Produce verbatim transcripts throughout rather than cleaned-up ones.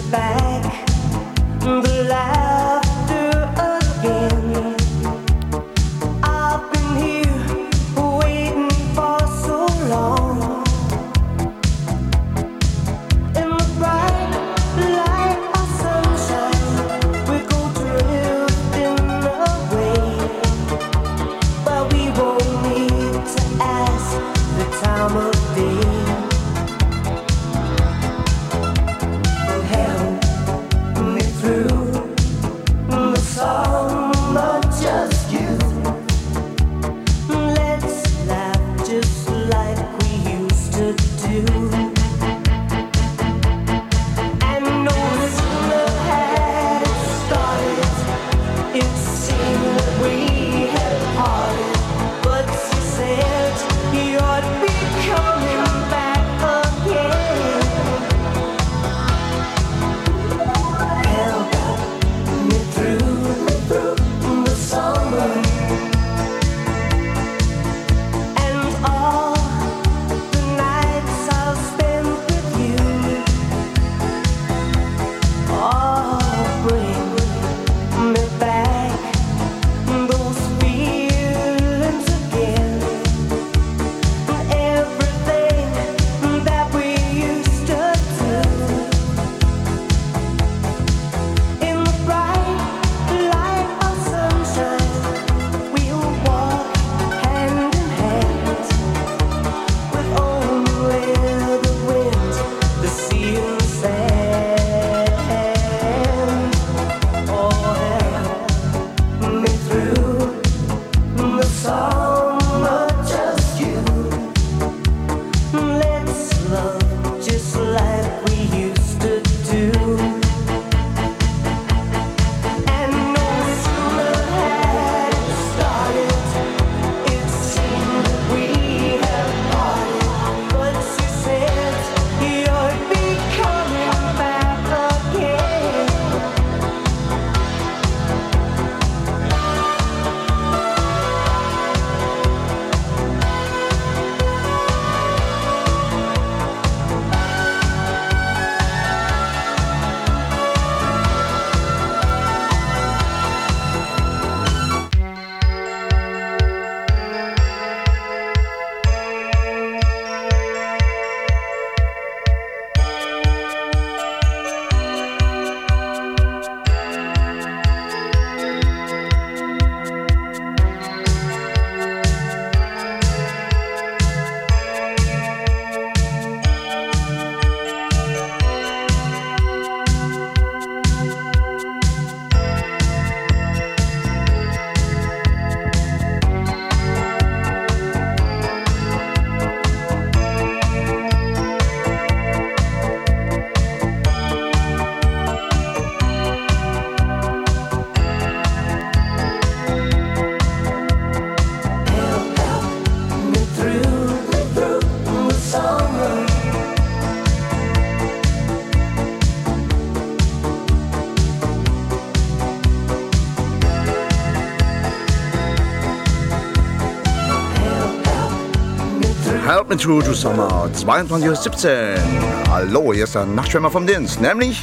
Help Me Through to Summer, zweiundzwanzig Uhr siebzehn. Hallo, hier ist der Nachtschwimmer vom Dienst, nämlich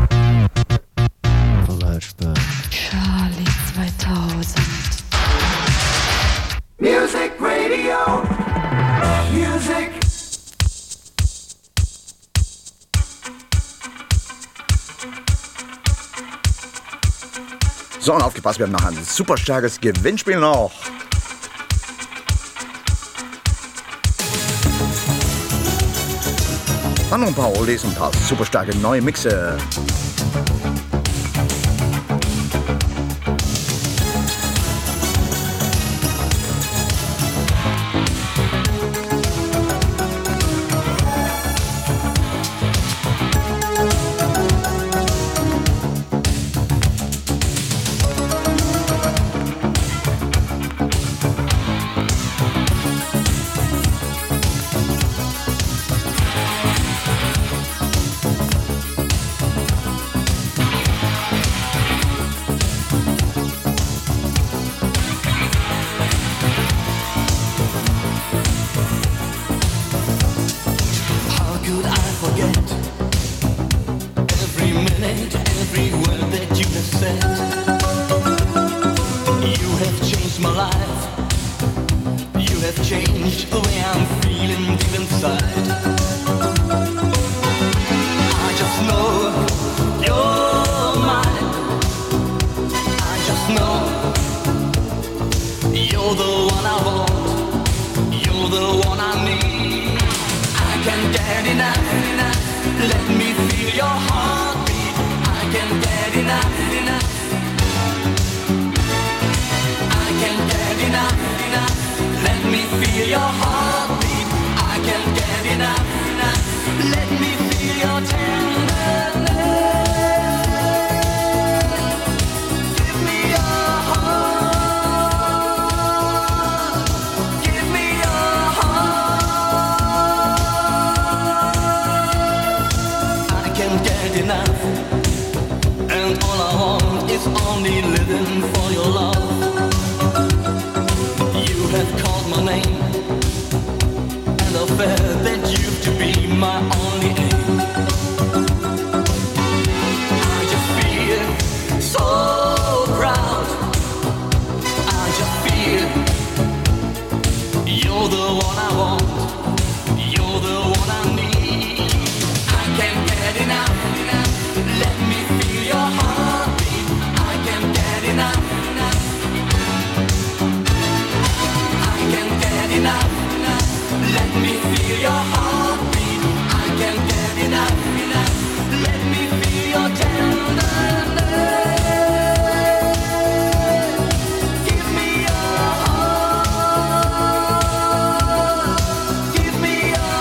Charlie zweitausend. Music Radio. Music. So, und aufgepasst, wir haben noch ein super starkes Gewinnspiel noch. Dann noch ein paar Oldies und ein paar super starke neue Mixe. changed the way I'm feeling deep inside. I just know you're mine. I just know you're the one I want. You're the one I need. I can't get enough, enough. Let me feel your heartbeat. I can't get enough, enough. I can't get enough, enough. Let me feel your heartbeat. I can't get enough, enough. Let me feel your tenderness. Give me your heart. Give me your heart. I can't get enough. And all I want is only living for your love. You have called my name, and I felt that you've to be my only aim. I just feel so proud. I just feel you're the one I want. You're the one I need. I can't get enough, enough. Let me feel your heartbeat. I can't get enough, enough. I can't get enough, enough. Let me feel your heartbeat. I can't get enough, enough. Let me feel your tenderness. Give me your heart. Give me your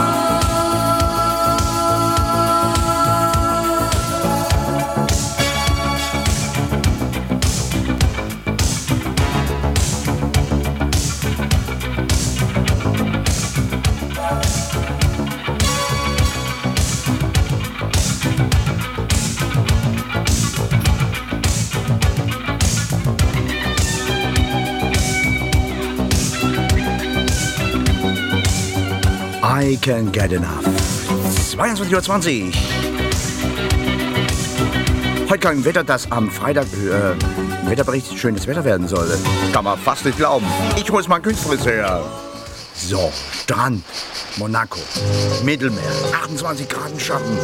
I Can't Get Enough. zweiundzwanzig Uhr zwanzig. Heute kein Wetter, das am Freitag äh, im Wetterbericht schönes Wetter werden soll. Kann man fast nicht glauben. Ich hol's mal künstlich her. So, Strand, Monaco, Mittelmeer, achtundzwanzig Grad im Schatten.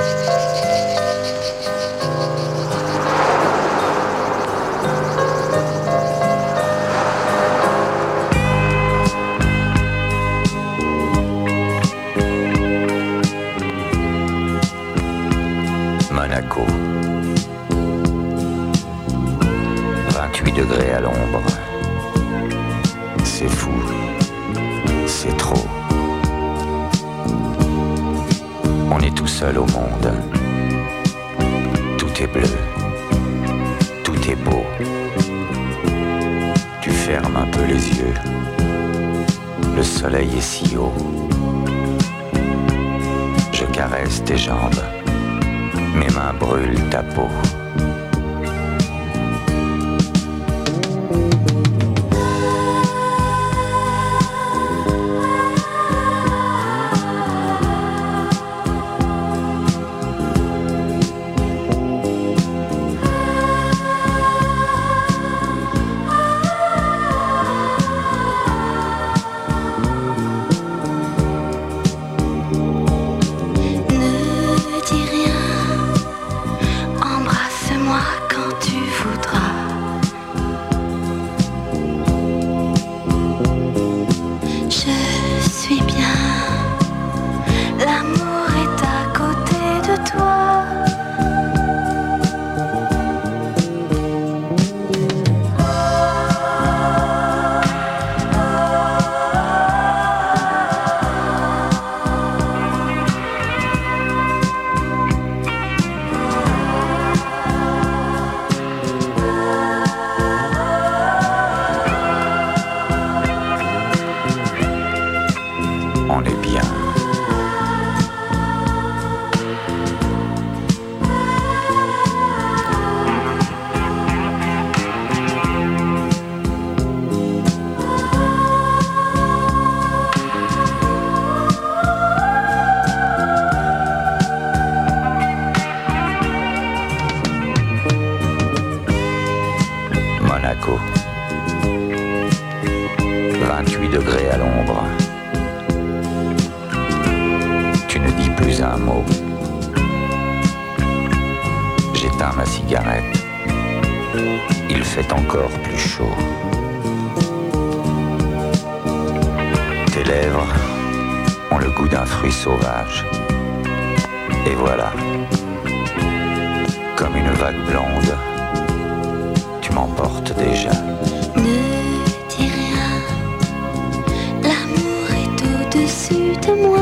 Monaco. vingt-huit degrés à l'ombre. C'est fou. C'est trop. On est tout seul au monde. Tout est bleu. Tout est beau. Tu fermes un peu les yeux. Le soleil est si haut. Je caresse tes jambes. Mes mains brûlent ta peau. vingt-huit degrés vais à l'ombre. Tu ne dis plus un mot. J'éteins ma cigarette. Il fait encore plus chaud. Tes lèvres ont le goût d'un fruit sauvage. Et voilà, comme une vague blonde, tu m'emportes déjà. Ne dis rien, l'amour est au-dessus de moi.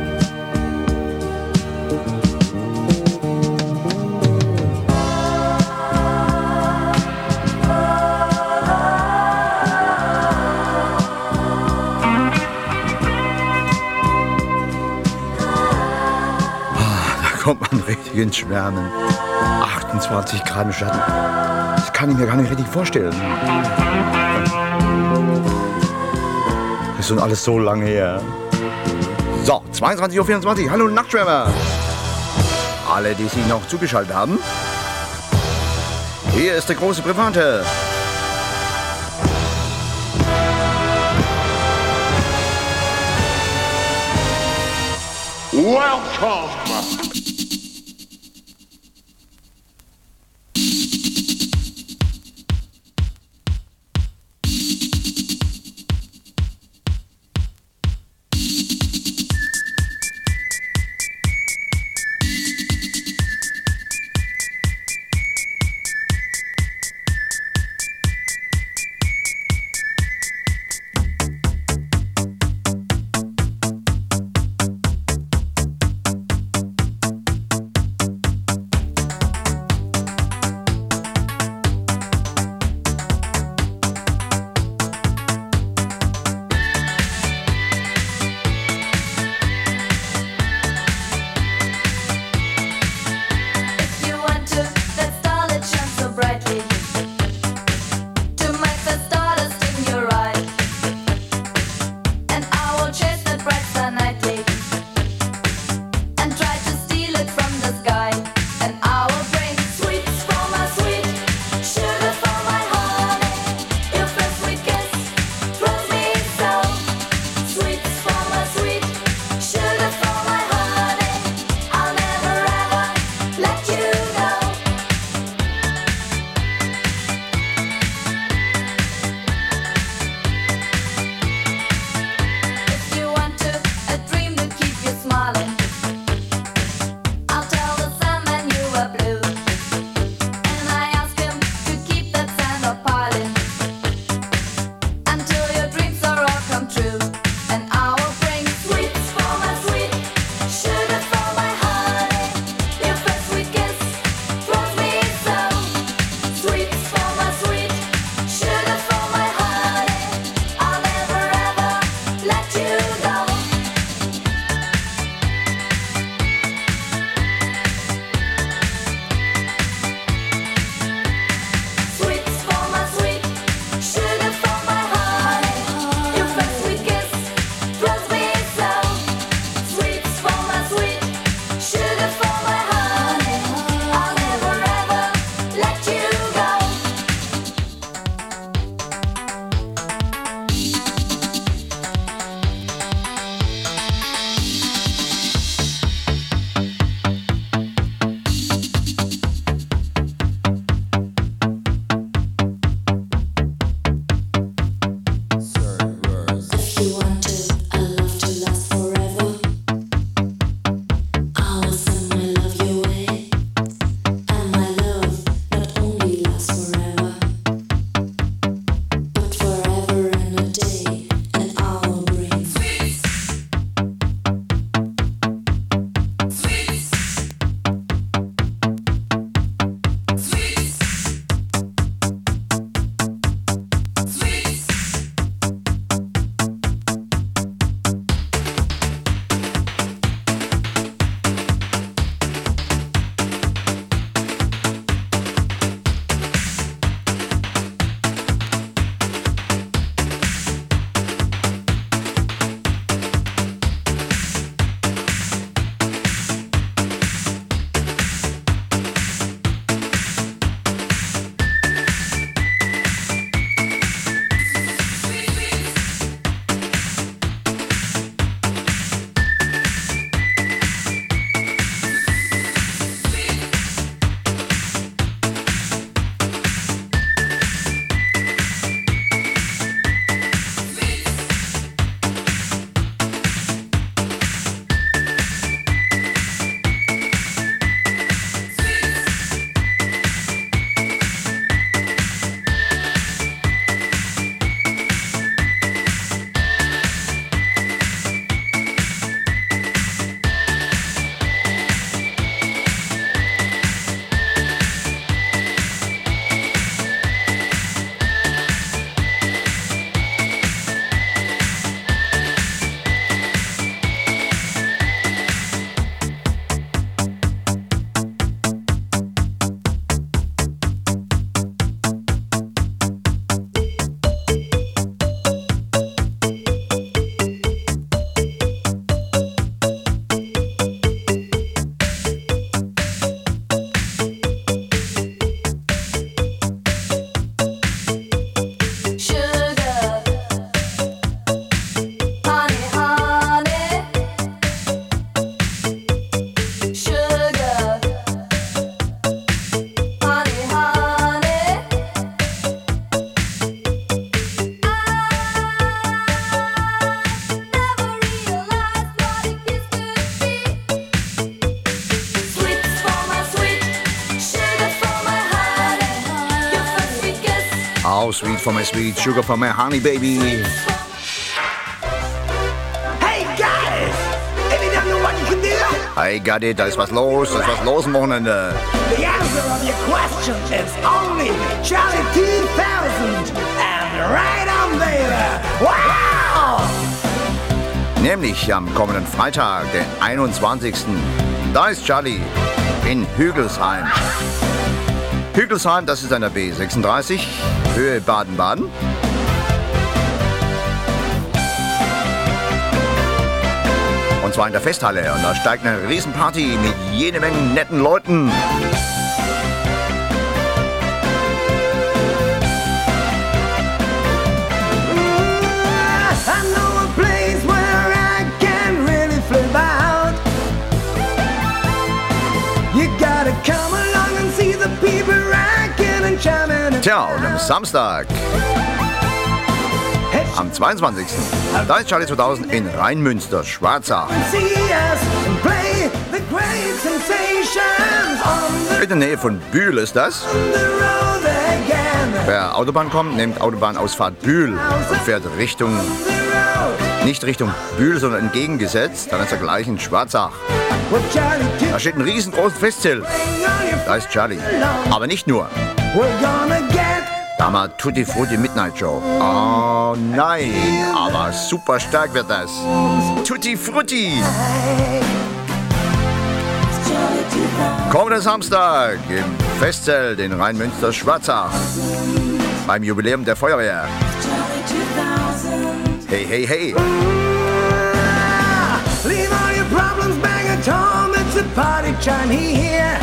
Kommt man richtig ins Schwärmen. achtundzwanzig Grad im Schatten. Das kann ich mir gar nicht richtig vorstellen. Das ist schon alles so lange her. So, zweiundzwanzig Uhr vierundzwanzig. Hallo Nachtschwärmer. Alle, die sich noch zugeschaltet haben. Hier ist der große Private. Welcome! How sweet for my sweet, sugar for my honey baby. Hey guys, any of you know what you can do? Hey Gatti, da ist was los, da ist was los am Wochenende. The answer of your question is only Charlie two thousand and right on baby. Wow! Nämlich am kommenden Freitag, den einundzwanzigsten Da ist Charlie in Hügelsheim. Hügelsheim, das ist an der B sechsunddreißig, Höhe Baden-Baden. Und zwar in der Festhalle. Und da steigt eine Riesenparty mit jede Menge netten Leuten. Tja, und am Samstag, am zweiundzwanzigsten Da ist Charlie zweitausend in Rheinmünster, Schwarzach. In der Nähe von Bühl ist das. Wer Autobahn kommt, nimmt Autobahnausfahrt Bühl und fährt Richtung, nicht Richtung Bühl, sondern entgegengesetzt. Dann ist er gleich in Schwarzach. Da steht ein riesengroßes Festzelt. Da ist Charlie. Aber nicht nur. Da haben wir Tutti Frutti Midnight Show. Oh nein, aber super stark wird das. Tutti Frutti. Kommenden Samstag im Festzelt in Rheinmünster Schwarzach. Beim Jubiläum der Feuerwehr. Hey, hey, hey. Leave all your problems back at home. It's a party time here.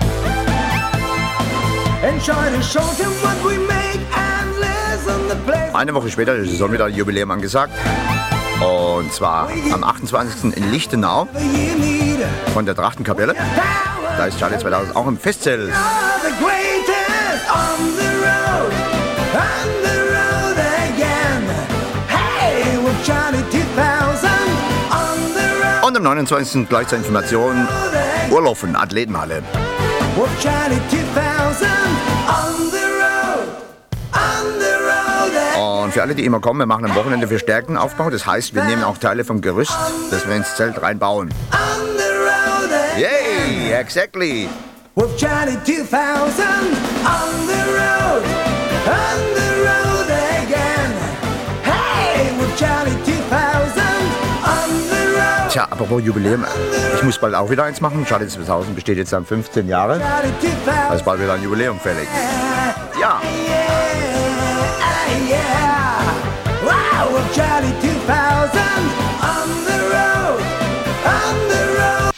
Enjoy the show and what we make and listen the place. Eine Woche später ist schon wieder ein Jubiläum angesagt. Und zwar am achtundzwanzigsten in Lichtenau von der Trachtenkapelle. Da ist Charlie zweitausend auch im Festzelt. Und am neunundzwanzigsten gleich zur Information Urlaub in Athletenhalle. Und für alle, die immer kommen, wir machen am Wochenende verstärkten Aufbau. Das heißt, wir nehmen auch Teile vom Gerüst, das wir ins Zelt reinbauen. Yay, exactly. With Charlie two thousand on the road, on the road again. Hey, with Charlie two thousand on the road. Tja, apropos Jubiläum, ich muss bald auch wieder eins machen. Charlie zweitausend besteht jetzt dann fünfzehn Jahre. Da ist bald wieder ein Jubiläum fällig. Ja. Yeah, wow, with Charlie two thousand on the road, on the road.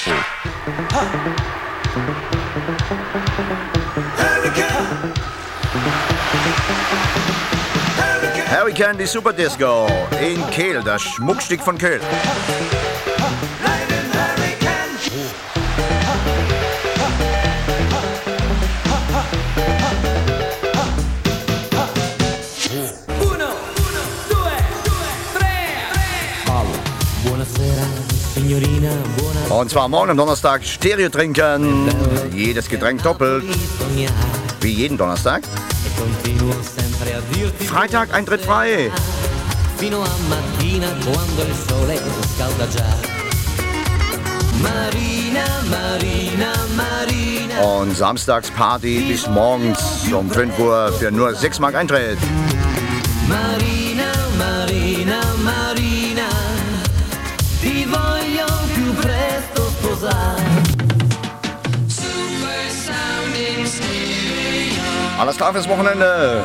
Hurricane, die Superdisco in Kehl, das Schmuckstück von Kehl. Und zwar morgen am Donnerstag Stereo trinken. Jedes Getränk doppelt. Wie jeden Donnerstag. Freitag Eintritt frei. Und samstags Party bis morgens um fünf Uhr für nur sechs Mark Eintritt. Marina, Marina, Marina, ti voglio più presto sposare. Super sounding stereo. Alles klar fürs Wochenende.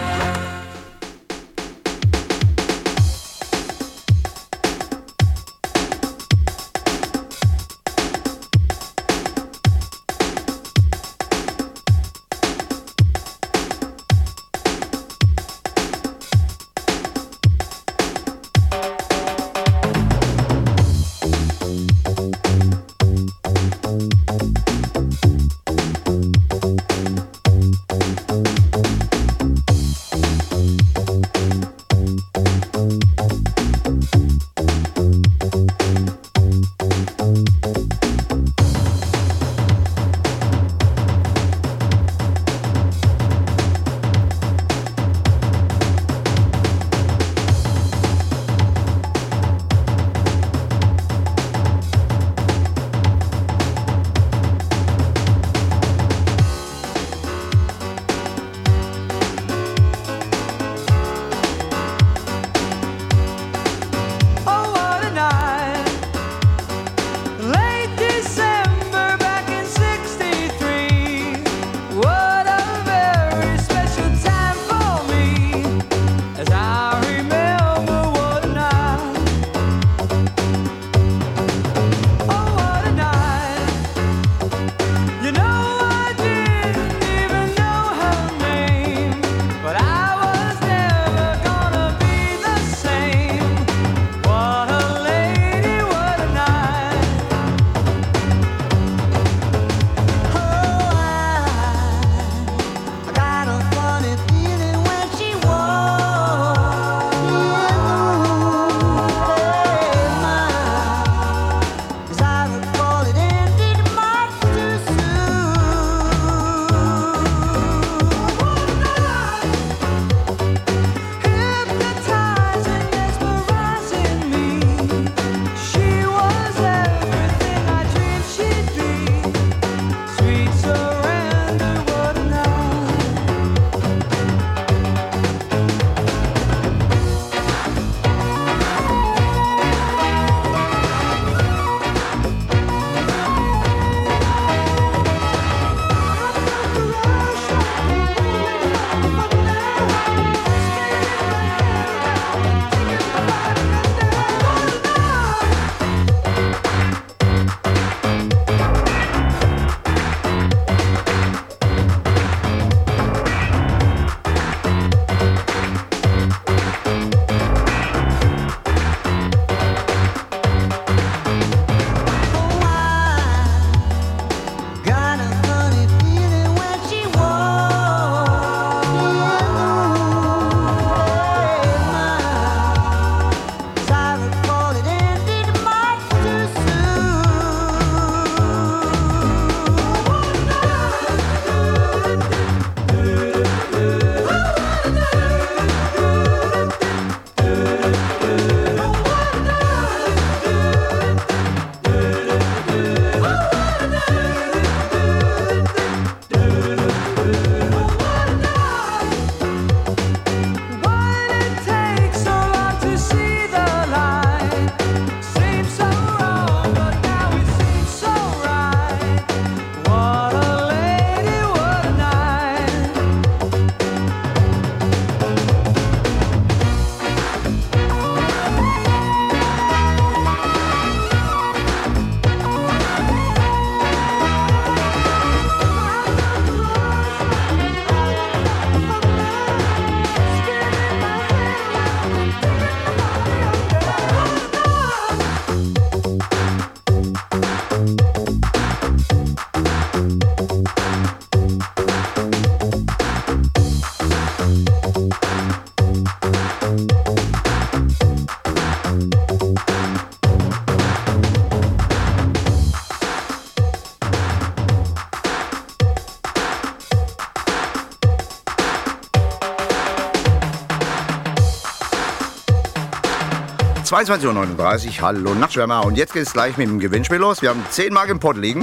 zweiundzwanzig Uhr neununddreißig. Hallo Nachtschwärmer. Und jetzt geht es gleich mit dem Gewinnspiel los. Wir haben zehn Mark im Pott liegen.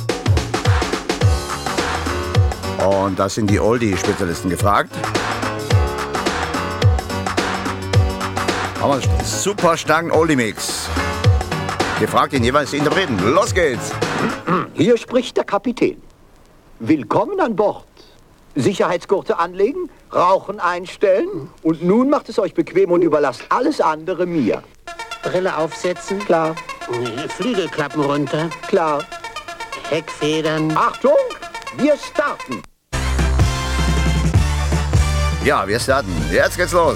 Und das sind die Oldie-Spezialisten gefragt. Haben wir einen super starken Oldie-Mix. Gefragt den jeweils Interpreten. Los geht's! Hier spricht der Kapitän. Willkommen an Bord. Sicherheitsgurte anlegen, Rauchen einstellen und nun macht es euch bequem und überlasst alles andere mir. Brille aufsetzen. Klar. Flügelklappen runter. Klar. Heckfedern. Achtung, wir starten. Ja, wir starten. Jetzt geht's los.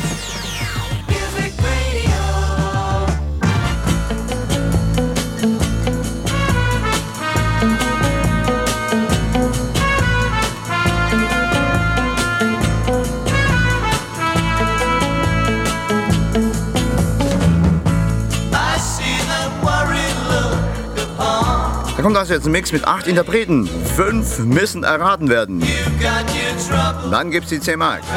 Da kommt also jetzt ein Mix mit acht Interpreten. Fünf müssen erraten werden. Dann gibt's die zehn Mark.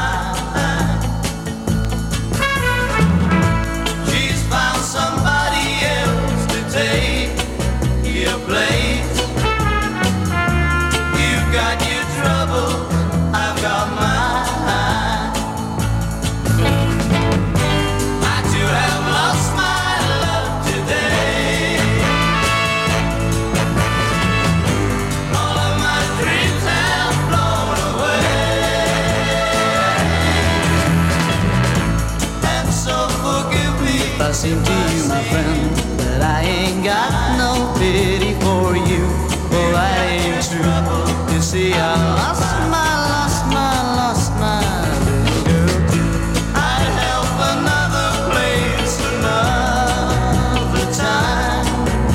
I seem to you, my friend, that I ain't got no pity for you. Well, that ain't true. You see, I lost my, lost my, lost my little girl. I'd help another place another time.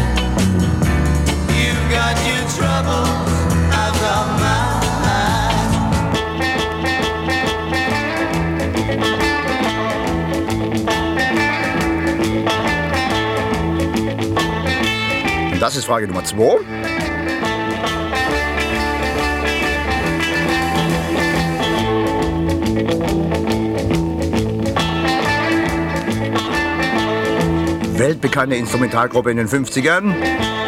You've got your troubles, I've got mine. Das ist Frage Nummer zwei. Weltbekannte Instrumentalgruppe in den fünfzigern.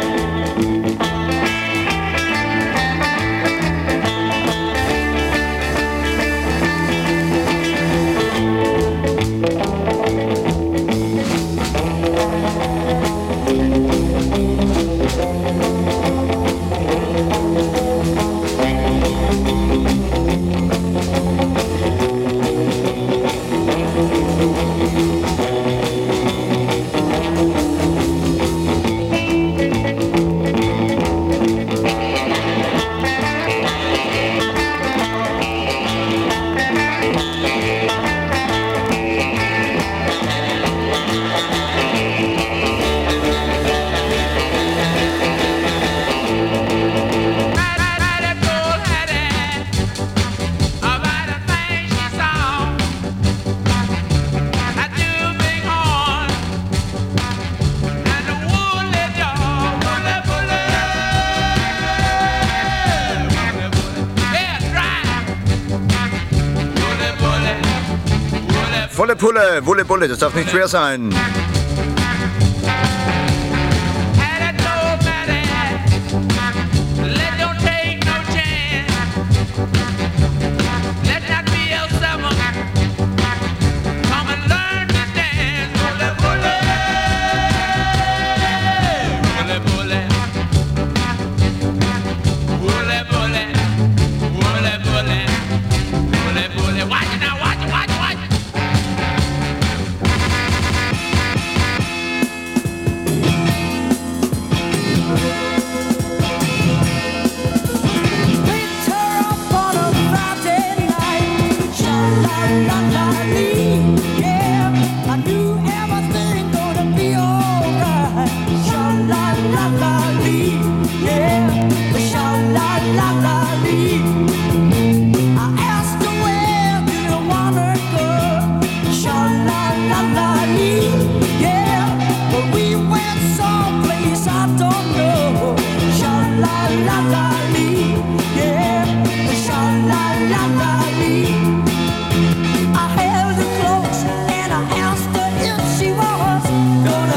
Volle Pulle, Wulle Bulle, das darf nicht schwer sein.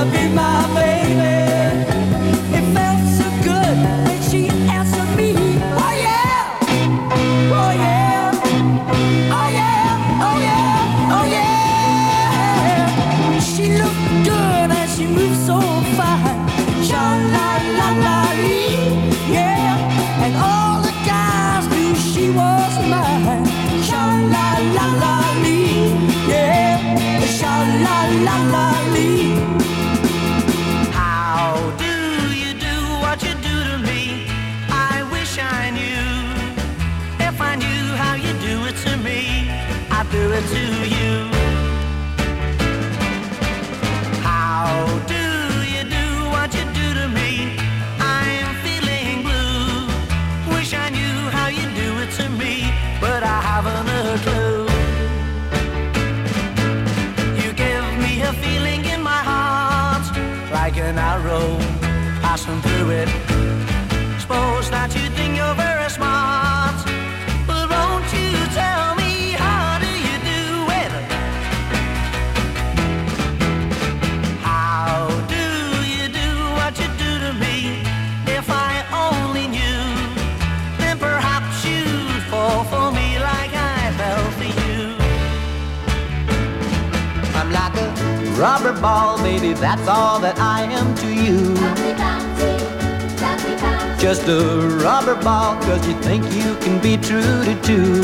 be my baby. It felt so good when she answered me. Oh yeah, oh yeah, oh yeah, oh yeah, oh yeah. She looked good and she moved so fine. Sha la la la lee, yeah. And all the guys knew she was mine. Sha la la la lee, yeah. Sha la la la lee. How do you do what you do to me? I wish I knew. If I knew how you do it to me, I'd do it to you. How do you do what you do to me? I'm feeling blue. Wish I knew how you do it to me, but I haven't a clue. You give me a feeling in my heart, like an arrow passing through it. Suppose that you think you're very smart, but won't you tell me how do you do it? How do you do what you do to me? If I only knew, then perhaps you'd fall for me like I fell for you. I'm like a rubber ball, baby, that's all that I am to you. Just a rubber ball, cause you think you can be true to two.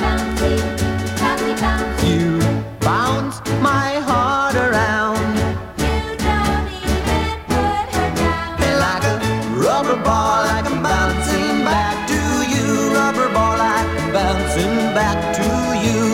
You bounce my heart around. And like a rubber ball, like I'm bouncing back to you. Rubber ball, like I'm bouncing back to you.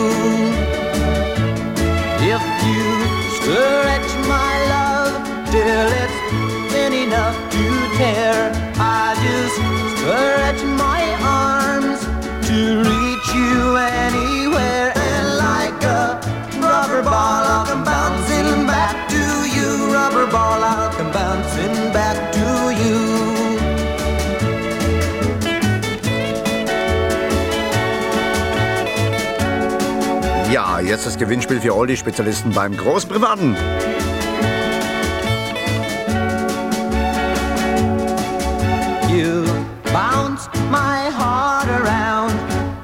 If you stretch my love till it's thin enough to tear, I just stretch my arms to reach you anywhere. And like a rubber ball, I'll come bouncing back to you. Rubber ball, I'll come bouncing back to you. Ja, jetzt das Gewinnspiel für all die Spezialisten beim großen Privaten. You bounce my heart around.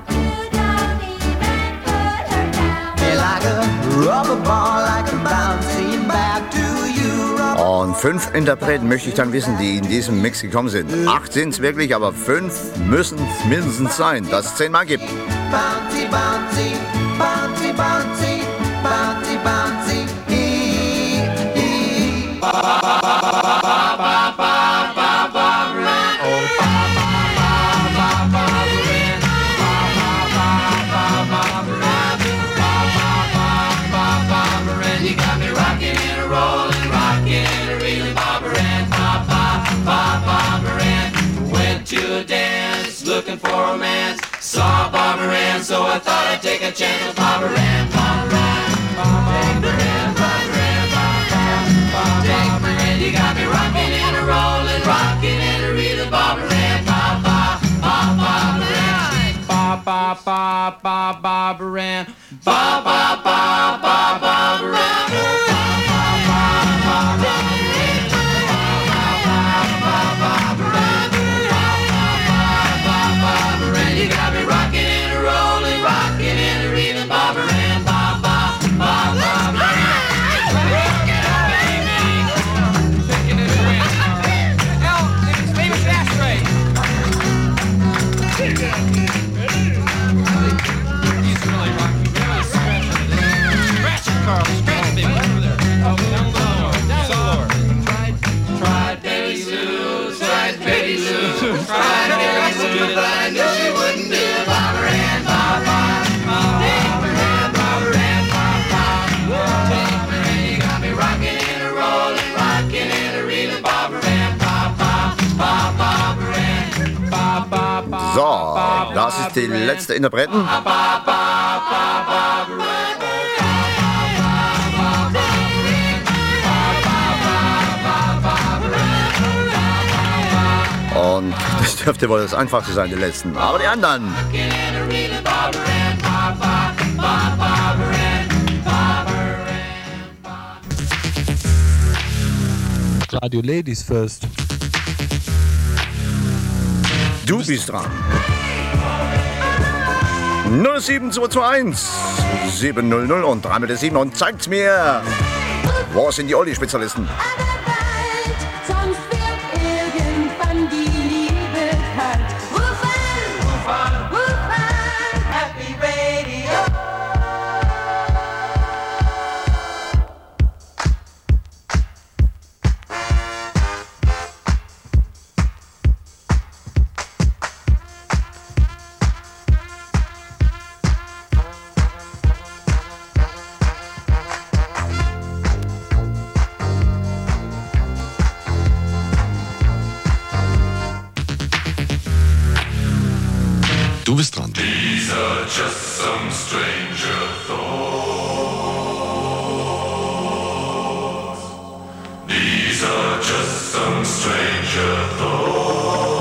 Like a rubber ball, like I'm bouncing back to you. Und fünf Interpreten möchte ich dann wissen, die in diesem Mix gekommen sind. Acht sind es wirklich, aber fünf müssen es mindestens sein, dass es zehnmal gibt. Bouncy, bouncy, bouncy, bouncy, bouncy, bouncy. Ee, ee. Ba, ba, ba, ba, ba, ba, ba, ba, ran. Oh, ba, ba, ba, ba, ba, ran. Ba, ba, ba, ba, ba, ran. Ba, ba, ba, ba, ba, ran. You got me rocking and a rolling, rocking and a reeling, Barbara Ann. Ba, ba, ba, Barbara Ann. Went to a dance, looking for romance. Saw Barbara Ann, so I thought I'd take a chance with Barbara Ann. Barbara Ann, Barbara Ann, Barbara Ann, Barbara Ann. You got me rocking and a rolling, rocking and a reeling, Barbara Ann. Ba, ba, ba, Barbara Ann. Ba, ba, ba, ba, Barbara Ann. Ba, ba, ba, ba, Barbara Ann. You got me rocking and a rolling, rocking and a reeling, Barbara Ann. Ba, ba, ba, Barbara Ann. Rock it up, baby. Taking it away. Hell, it's famous ashtray. He's really rocking. Scratch it, Carl. Scratch it, baby. Over there. Oh, down low. Down lower. Tried, tried Betty Lou. Tried Betty Lou. Tried Betty Lou. But I knew she wouldn't do it. Barbara Ann, ba, ba, Barbara Ann, Barbara Ann, ba, ba. Barbara Ann, you got me rocking and a rolling, rocking and a reeling, Barbara Ann, ba, ba, ba, Barbara Ann, ba, ba, ba. So, das ist die letzte Interpreten. Ba, ba, ba, ba, Barbara Ann. Und das dürfte wohl das Einfachste sein, die letzten. Aber die anderen. Radio Ladies First. Du bist dran. null sieben zwei zwei eins sieben null null und drei sieben und zeigt's mir. Wo sind die Olli-Spezialisten? Sonst wird irgendwann die Liebe kalt. Ruf an, ruf an, ruf an, Happy Radio. Du bist dran. These are just some stranger thoughts. These are just some stranger thoughts.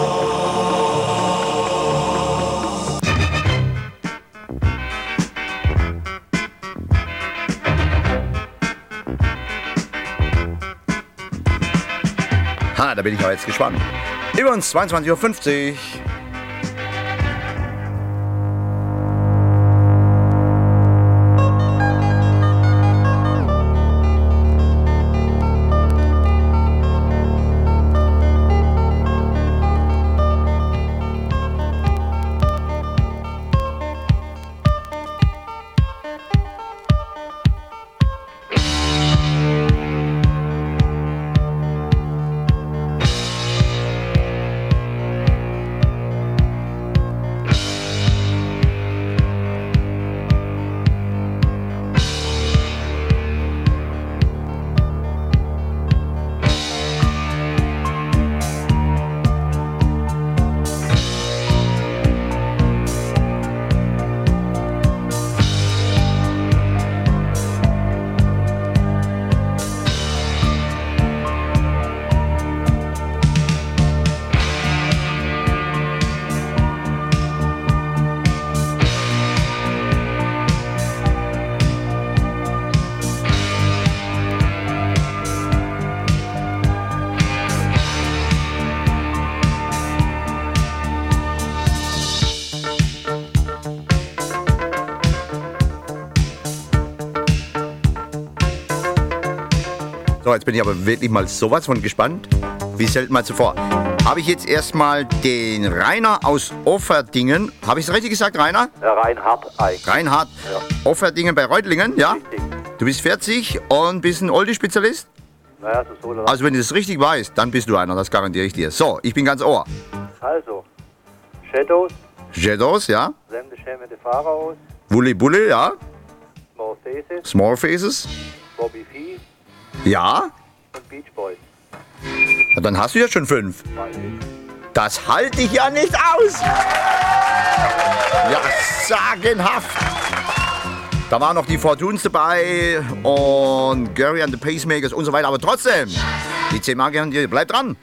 Ha, da bin ich aber jetzt gespannt. Über uns zweiundzwanzig Uhr fünfzig. So, jetzt bin ich aber wirklich mal sowas von gespannt, wie selten mal zuvor. Habe ich jetzt erstmal den Rainer aus Offerdingen. Habe ich es richtig gesagt, Rainer? Ja, Reinhard eigentlich. Reinhard. Ja. Offerdingen bei Reutlingen, ja? Richtig. Du bist vierzig und bist ein Oldie-Spezialist? Naja, so so. Also wenn du das richtig weißt, dann bist du einer, das garantiere ich dir. So, ich bin ganz Ohr. Also, Shadows, Shadows, ja? Sendeschämende Fahrer aus, Wully Bulle, ja? Small Faces, Small Faces, Bobby Fee ja? und Beach Boys. Na, dann hast du ja schon fünf. Das halte ich ja nicht aus. Ja, sagenhaft. Da waren noch die Fortunes dabei und Gary and the Pacemakers und so weiter. Aber trotzdem, die zehn Mark gehören dir. Bleib dran.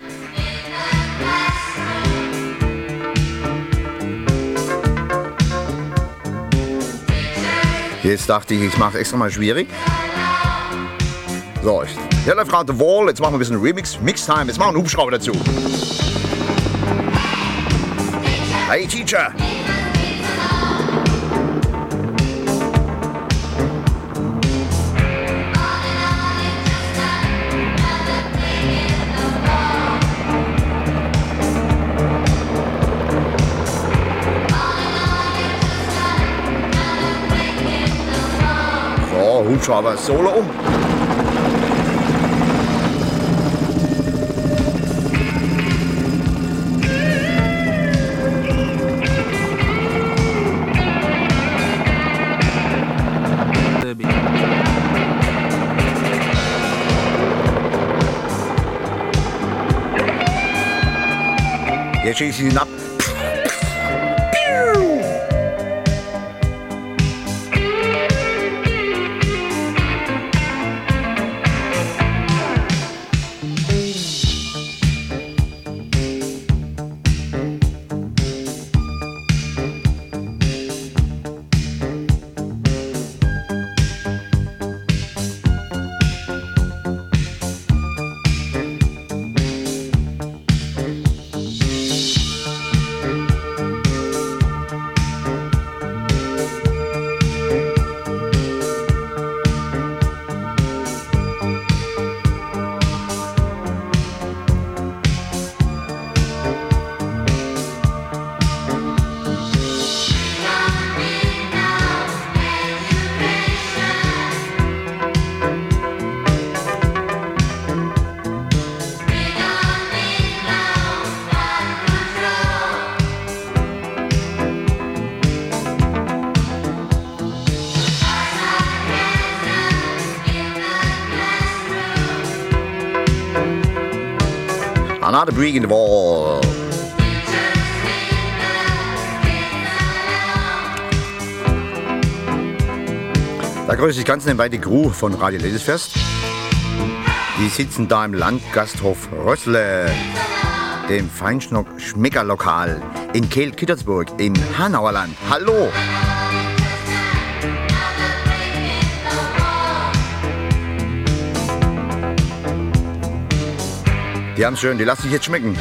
Jetzt dachte ich, ich mache extra mal schwierig. So, hier läuft gerade The Wall. Jetzt machen wir ein bisschen Remix. Mix-Time. Jetzt machen wir einen Hubschrauber dazu. Hey, Teacher. So, Hubschrauber Solo um. Jetzt schieße ich ihn ab. Another Brick in the Wall. Da grüße ich ganz nebenbei die Crew von Radio Ladiesfest. Die sitzen da im Landgasthof Rössle, dem Feinschmecker-Lokal in Kehl-Kittersburg im Hanauerland. Hallo! Die haben's schön, die lassen sich jetzt schmecken.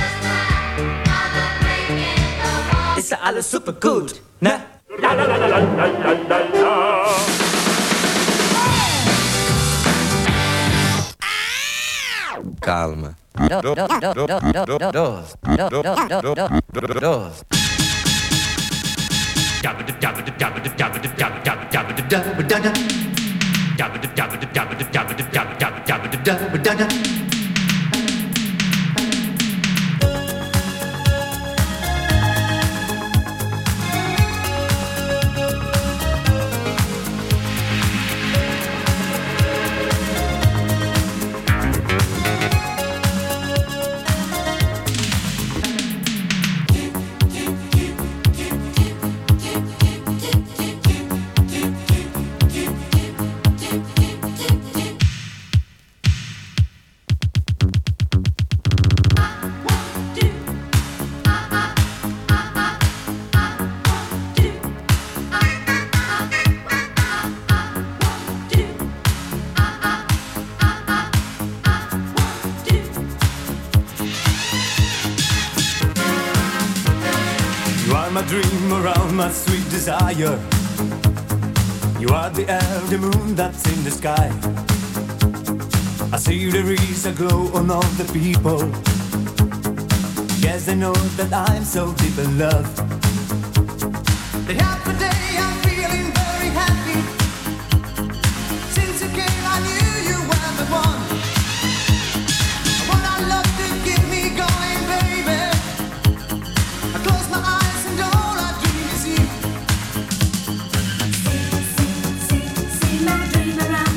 Ist ja alles super gut, ne? La la la la la la la la. Calma. My sweet desire, you are the air, the moon that's in the sky. I see there is a glow on all the people. Yes, I know that I'm so deep in love. The happy day, I'm feeling very happy. Since you came, I knew you were the one. What I love to keep me going, baby. I close my eyes and all I dream is you. See my dream around.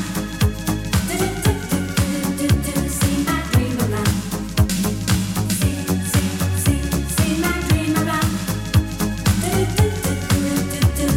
See my dream around. See, see, see, see my dream around.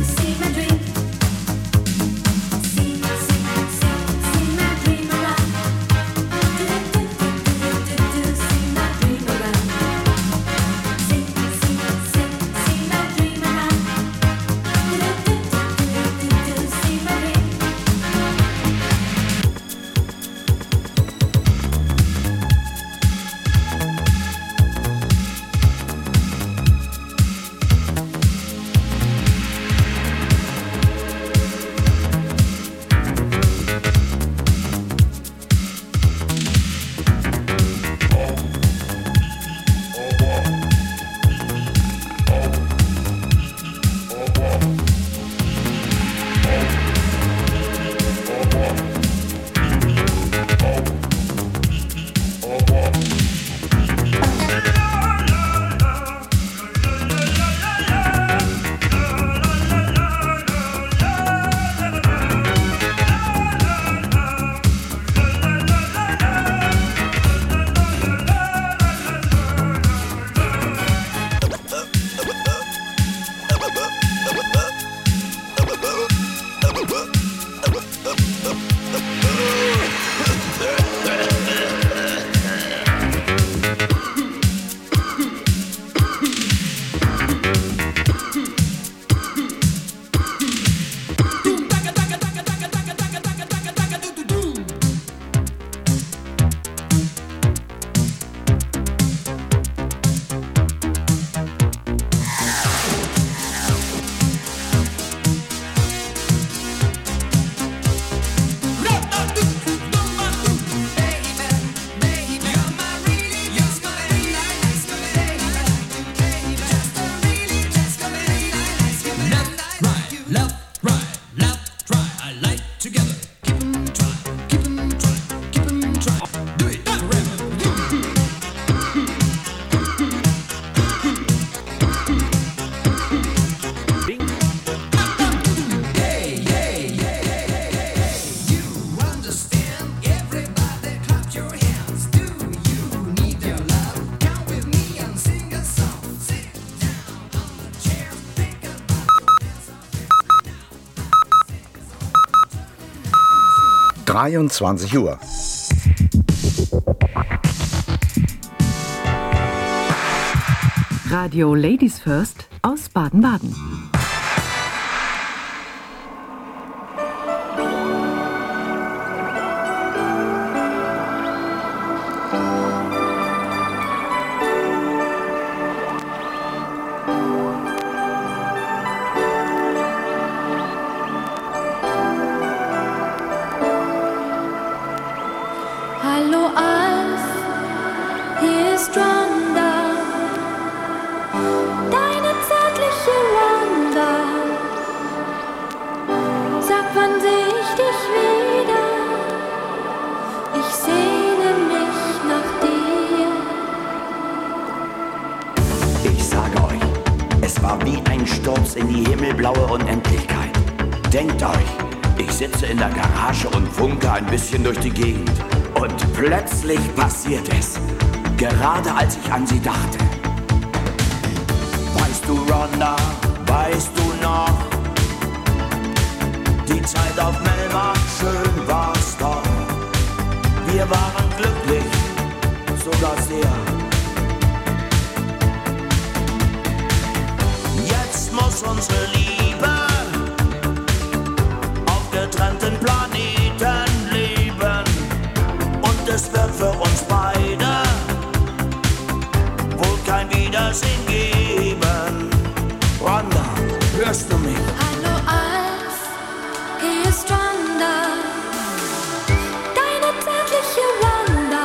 dreiundzwanzig Uhr. Radio Ladies First aus Baden-Baden. Hallo Alf, hier ist Rhonda, deine zärtliche Rhonda. Sag, wann seh ich dich wieder? Ich sehne mich nach dir. Ich sage euch, es war wie ein Sturz in die himmelblaue Unendlichkeit. Denkt euch, ich sitze in der Garage und funke ein bisschen durch die Gegend. Und plötzlich passiert es, gerade als ich an sie dachte. Weißt du, Rhonda, weißt du noch, die Zeit auf Melbourne, schön war's doch. Wir waren glücklich, sogar sehr. Jetzt muss unsere Liebe auf getrennten Planeten leben. Und es wird für uns beide wohl kein Wiedersehen geben. Rhonda, hörst du mich? Hallo Alf, hier ist Rhonda, deine zärtliche Rhonda.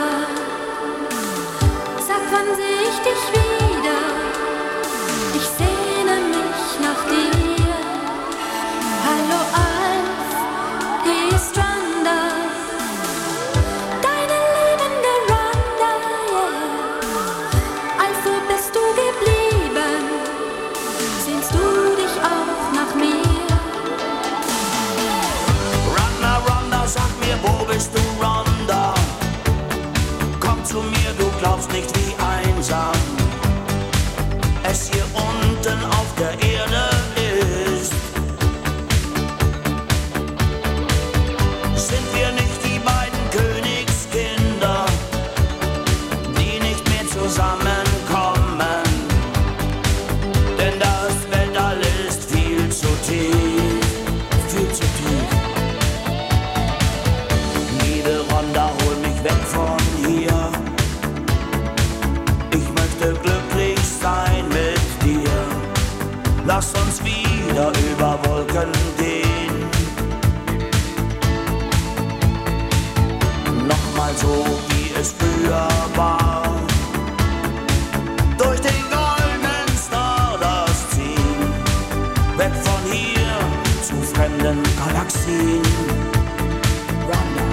Sag, wann seh ich dich wieder? Ich sehne mich nach dir. Hallo Alf, hier ist Rhonda, deine liebende Rhonda, yeah. Alf, wo bist du geblieben? Sehnst du dich auch nach mir? Rhonda, Rhonda, sag mir, wo bist du, Rhonda? Komm zu mir, du glaubst nicht, wie einsam es hier unten auf der Erde ist. Sind wir nicht die beiden Königskinder, die nicht mehr zusammenkommen? Denn das Weltall ist viel zu tief, viel zu tief. Liebe Rhonda, hol mich weg von hier. Ich möchte glücklich sein mit dir. Lass uns wieder über Wolken gehen. Nochmal so, wie es früher war. Durch den goldenen Stardust ziehen. Weg von hier zu fremden Galaxien. Rhonda.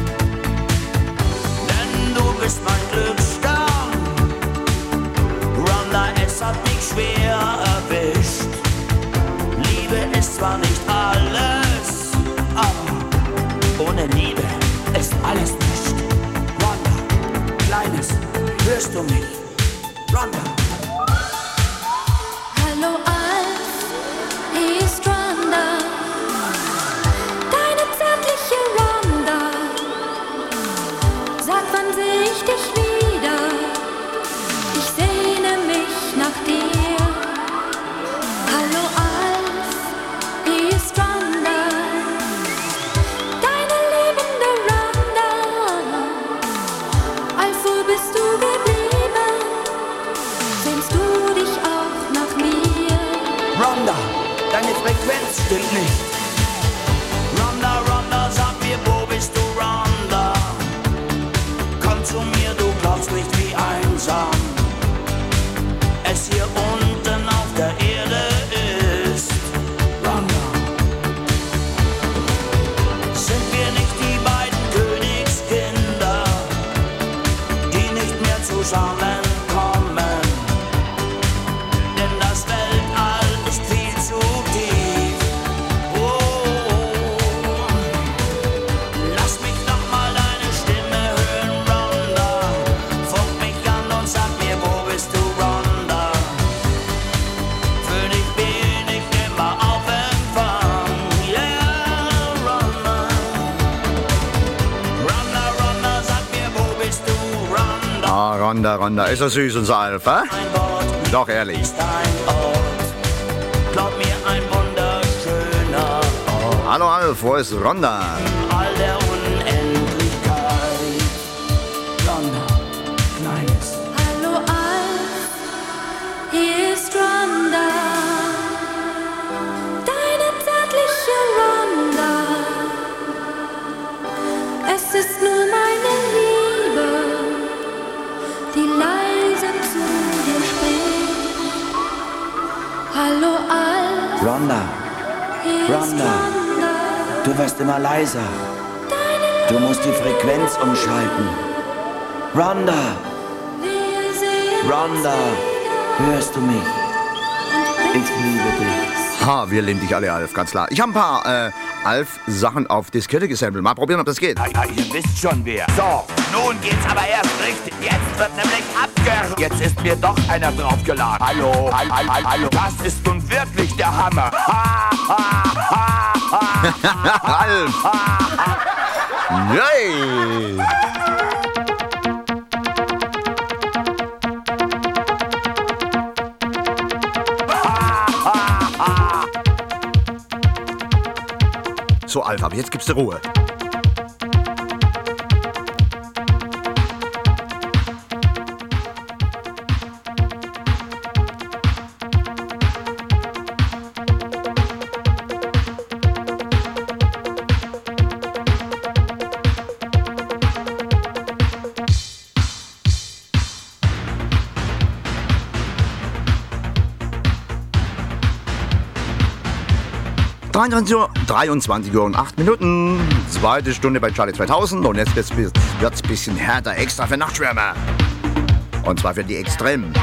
Denn du bist mein Glücksstern. Rhonda, es hat mich schwer erwischt. Liebe ist zwar nicht alles, aber ohne Liebe ist alles nicht. Rhonda, Kleines, hörst du mich? Rhonda. Hallo Alf, hier ist Rhonda, deine zärtliche Rhonda. Sag, wann seh ich dich wieder? Ich sehne mich nach dir. Hallo Alf, hier ist Rhonda, deine liebende Rhonda. Alf, wo bist du geblieben? Sehnst du dich auch nach mir? Rhonda, deine Frequenz stimmt nicht. Rhonda, Rhonda, sag mir, wo bist du, Rhonda? Komm zu mir, du glaubst nicht, wie einsam es hier unten auf der Erde ist. Rhonda, sind wir nicht die beiden Königskinder, die nicht mehr zusammenkommen? Denn das Weltall ist viel zu tief. Oh, oh, oh. Lass mich noch mal deine Stimme hören, Rhonda. Funk mich an und sag mir, wo bist du, Rhonda? Für dich bin ich immer auf Empfang. Yeah, Rhonda. Ah, Ronda, Ronda. Ist er süß, unser Alf, hä? Doch, ehrlich. Glaub mir, ein wunderschöner Ort. Hallo Alf, wo ist Ronda? All der Unendlichkeit. Ronda, kleines. Hallo Alf, hier ist Ronda. Deine zärtliche Ronda. Es ist nur meine Liebe, die leise zu dir spricht. Hallo Alf, Ronda, hier ist Ronda, Ronda. du wirst immer leiser. Du musst die Frequenz umschalten. Ronda, Wir sehen Ronda, hörst du mich? Ich liebe dich. Ha, wir lieben dich alle, Alf, ganz klar. Ich habe ein paar äh, Alf-Sachen auf Diskette gesampelt. Mal probieren, ob das geht. Ja, ja, ihr wisst schon wer. So, nun geht's aber erst richtig. Jetzt wird nämlich abgehört. Jetzt ist mir doch einer draufgeladen. Hallo, hallo, hallo, hallo. Das ist nun wirklich der Hammer. Ha, ha, ha, ha, Alf! ha, ha. Yay! So, Alf, aber jetzt gibst du Ruhe. dreiundzwanzig Uhr und acht Minuten, zweite Stunde bei Charlie zweitausend und jetzt wird es ein bisschen härter, extra für Nachtschwärmer. Und zwar für die Extremen.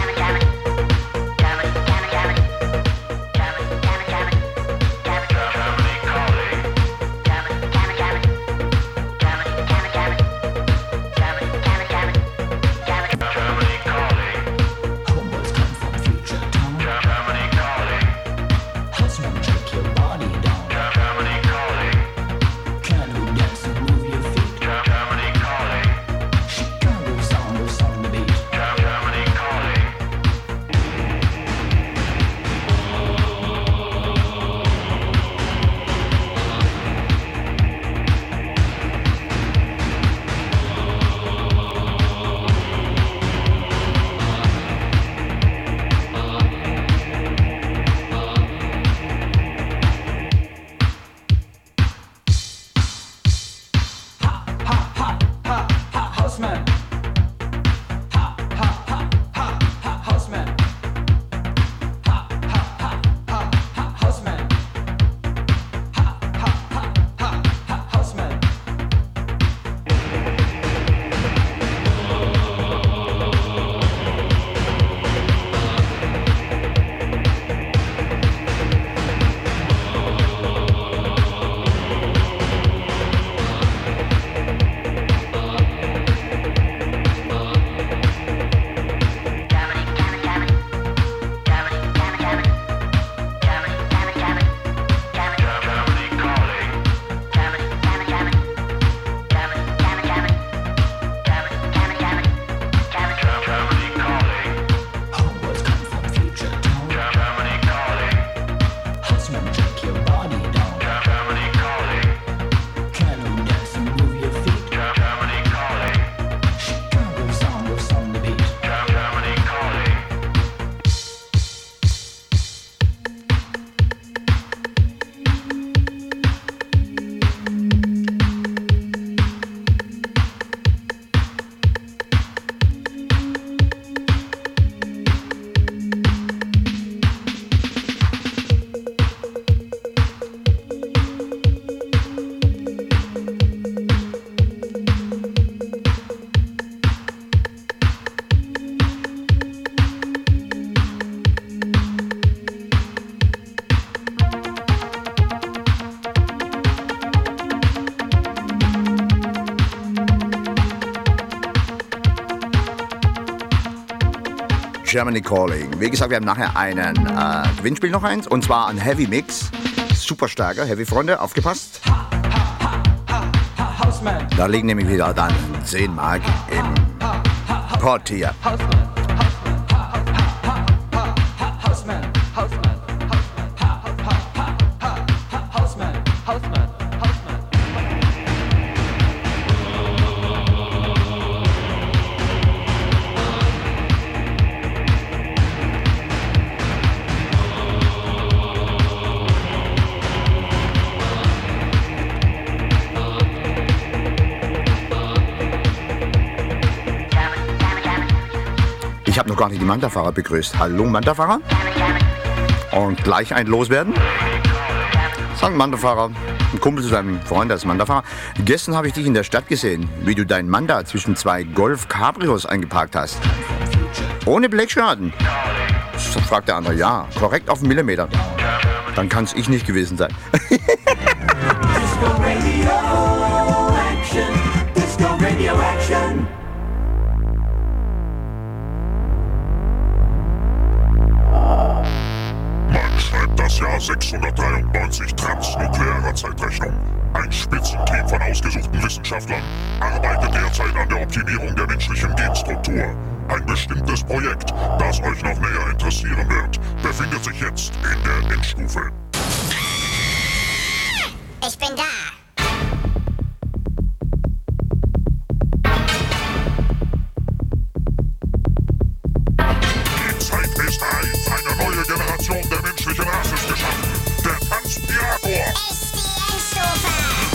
Germany Calling. Wie gesagt, wir haben nachher einen äh, Gewinnspiel noch eins, und zwar ein Heavy Mix. Super starker Heavy-Freunde, aufgepasst. Da liegen nämlich wieder dann zehn Mark im Rekord hier. Ich habe noch gar nicht die Manta-Fahrer begrüßt. Hallo Manta-Fahrer. Und gleich ein Loswerden. Sagen Manta-Fahrer, ein Kumpel zu seinem Freund, der ist Manta-Fahrer. Gestern habe ich dich in der Stadt gesehen, wie du deinen Manta zwischen zwei Golf-Cabrios eingeparkt hast. Ohne Blechschaden. So fragt der andere, ja, korrekt auf den Millimeter. Dann kann es ich nicht gewesen sein. Disco Radio Action, Disco Radio Action. Man schreibt das Jahr sechshundertdreiundneunzig trotz nuklearer Zeitrechnung. Ein Spitzenteam von ausgesuchten Wissenschaftlern arbeitet derzeit an der Optimierung der menschlichen Genstruktur. Ein bestimmtes Projekt, das euch noch näher interessieren wird, befindet sich jetzt in der Endstufe. Ich bin da. Die Zeit ist reif, eine neue Generation der menschlichen Rasse ist geschaffen. Der Tanzpirator. Ist die Endstufe.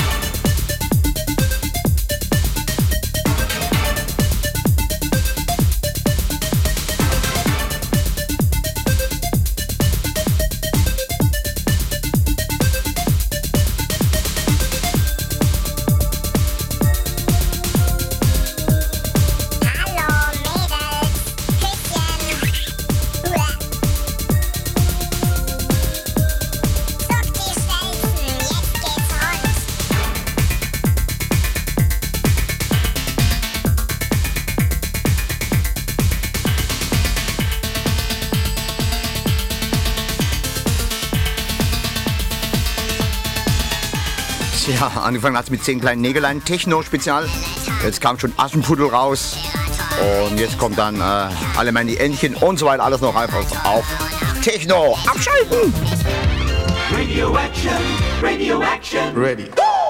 Ja, angefangen hat es mit zehn kleinen Nägelein, Techno-Spezial. Jetzt kam schon Aschenputtel raus. Und jetzt kommt dann äh, alle meine Entchen und so weiter, alles noch einfach auf Techno. Abschalten! Radio Action, Radio Action. Ready.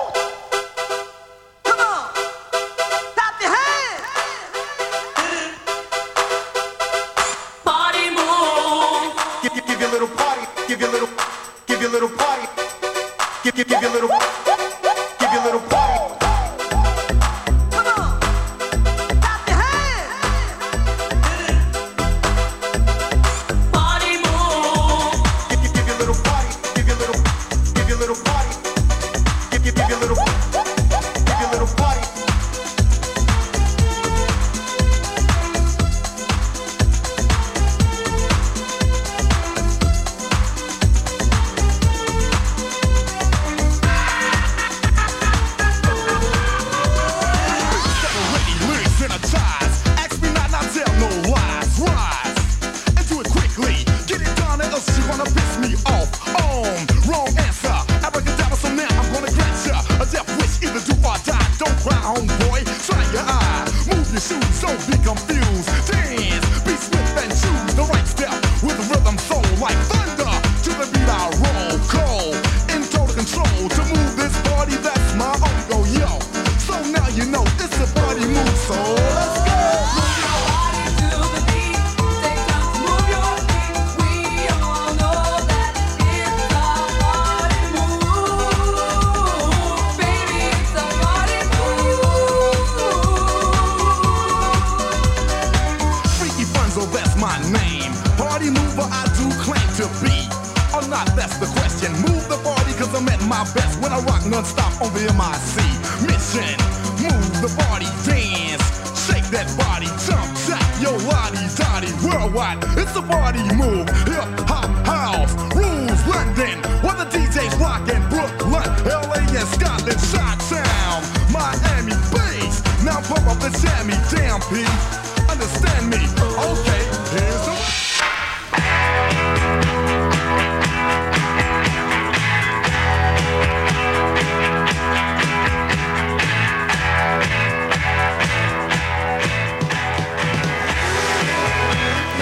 Party move. Give, give, give your little party. Give your little, give your little party. Give, give, give your little, give your little party. Come on. Clap your hands. Party move. Give, give, give your little party. Give your little, give your little party. Give, give, give your little, give your little party.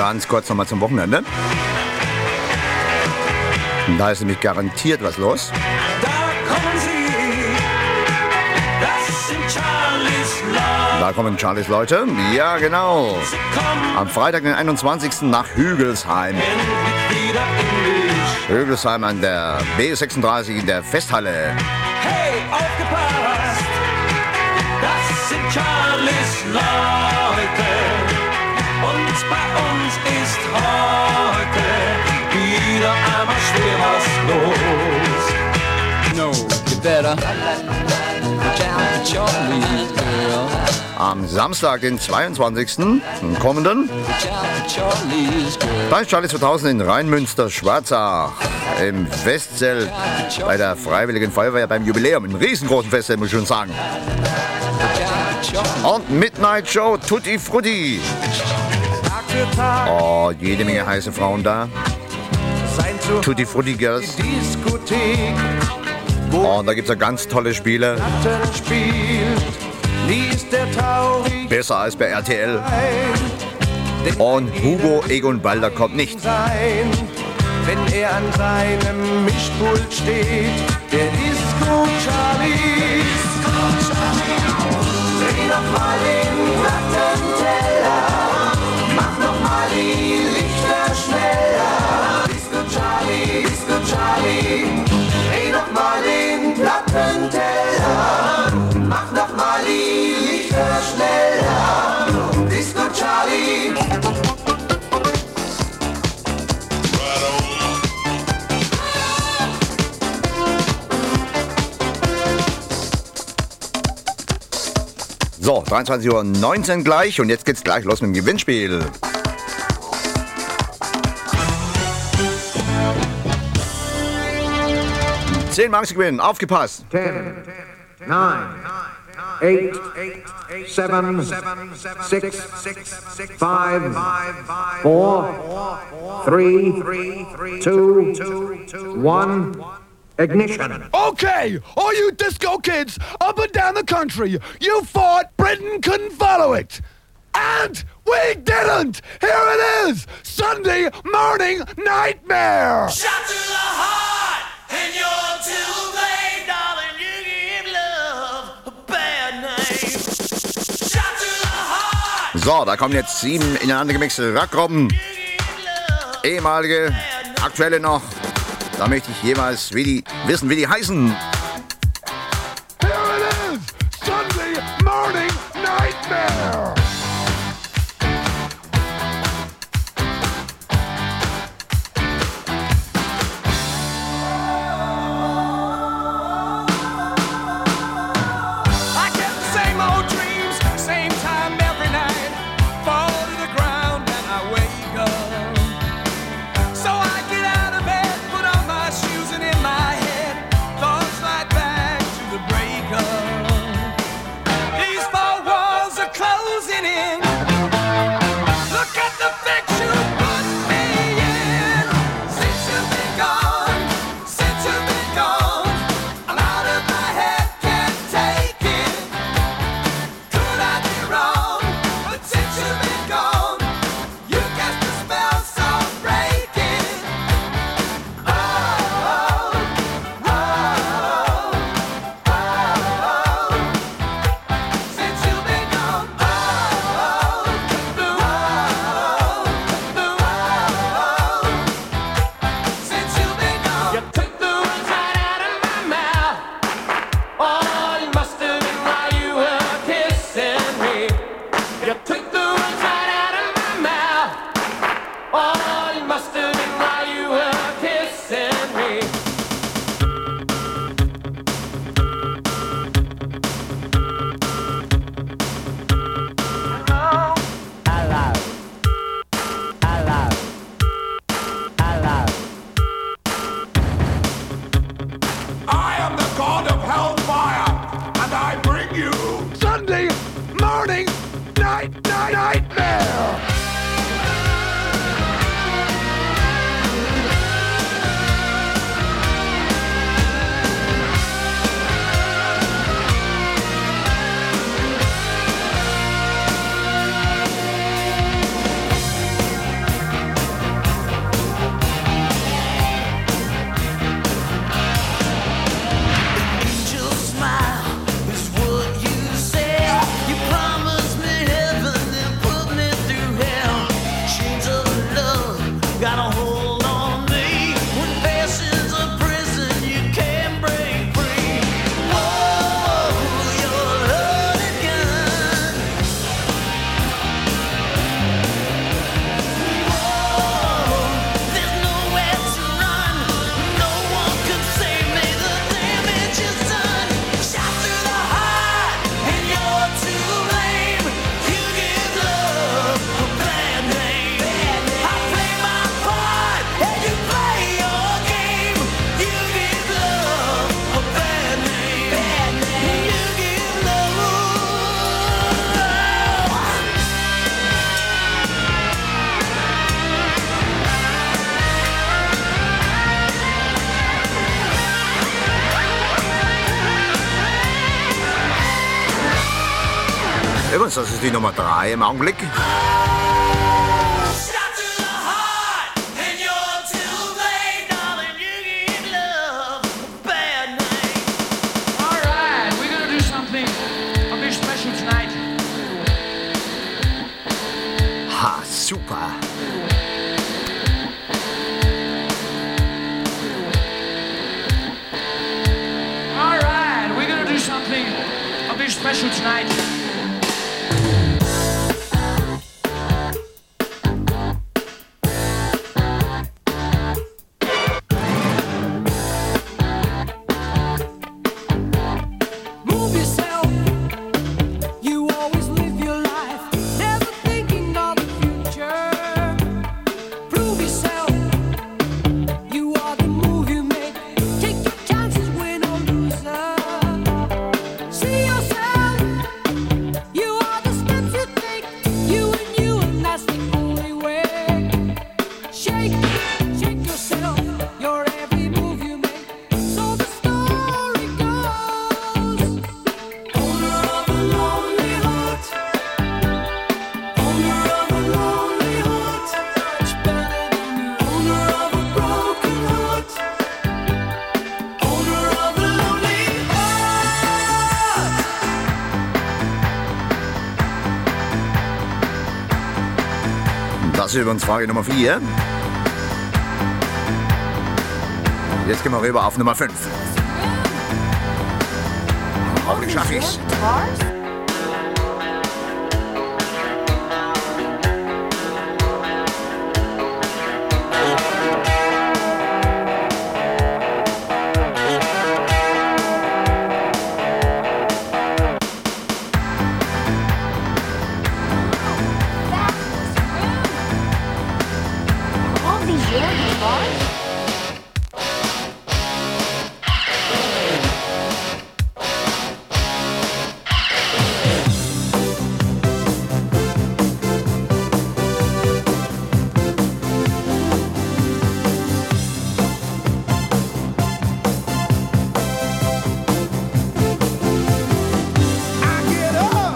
Ganz kurz nochmal zum Wochenende. Und da ist nämlich garantiert was los. Kommen Sie, das sind Charlies Leute. Da kommen Charlies Leute. Ja, genau. Am Freitag, den einundzwanzigsten nach Hügelsheim. Hügelsheim an der B sechsunddreißig in der Festhalle. Hey, aufgepasst, das sind Charlies Leute. Und bei uns ist heute wieder einmal schwer was los. No, you better down Charlie's girl. Am Samstag, den zweiundzwanzigsten im kommenden, da ist Charlie zweitausend in Rheinmünster-Schwarzach im Westzelt bei der Freiwilligen Feuerwehr beim Jubiläum. Ein riesengroßen Fest, muss ich schon sagen. Und Midnight Show Tutti Frutti. Oh, jede Menge heiße Frauen da. Tutti Frutti Girls. Oh, und da gibt es ja ganz tolle Spiele. Besser als bei R T L. Und Hugo Egon Balder kommt nicht. Wenn er an seinem Mischpult steht, der Disco Charlie. Dreh noch mal den Plattenteller, mach noch mal die Lichter schneller. Disco Charlie, Disco Charlie, dreh noch mal den Plattenteller, mach noch mal die Lichter schneller. Disco Charlie. So, dreiundzwanzig Uhr neunzehn gleich und jetzt geht's gleich los mit dem Gewinnspiel. Zehn Marks gewinnen, aufgepasst. Ten, nine, eight, seven, six, five, four, three, two, one. Ignition. Okay, all you disco kids up and down the country, you thought Britain couldn't follow it. And we didn't! Here it is! Sunday Morning Nightmare! Shot to the heart, and you're too late, darling. You give love a bad name. Shot to the heart. So, da kommen jetzt sieben ineinander gemixte Rockrobben. Ehemalige, aktuelle noch. Da möchte ich jeweils wie die, wissen, wie die heißen. Here it is! Sunday Morning Nightmare! So I get out of bed, put on my shoes, and in my head, thoughts like got a hold on me. When passion's a prison, you can't break free. Whoa, you're a loaded gun. Whoa, there's nowhere to run. No one can save me. The damage is done. Shot through the heart, and you're to blame. You give love a bad name. I play my part, and you play your game. You give love a bad name. You give love. Übrigens, das ist die Nummer drei im Augenblick. Shot through the heart, and you're to blame, darling. You give love a bad name. All right, we're gonna do something a bit special tonight. Ha, super. All right, we're gonna do something a bit special tonight. Move yourself. You always live your life, never thinking of the future. Prove yourself. You are the move you make. Take your chances, win or loser. See yourself. You are the steps you take. You and you, and that's the only way. Shake, shake yourself. Your every move you make. So the story goes. Owner of a lonely heart. Owner of a lonely heart. Much better than the owner of a broken heart. Owner of a lonely heart. Das ist übrigens Frage Nummer vier. Jetzt gehen wir rüber auf Nummer fünf. Hoffentlich schaffe ich's. All these rare guitars? I get up,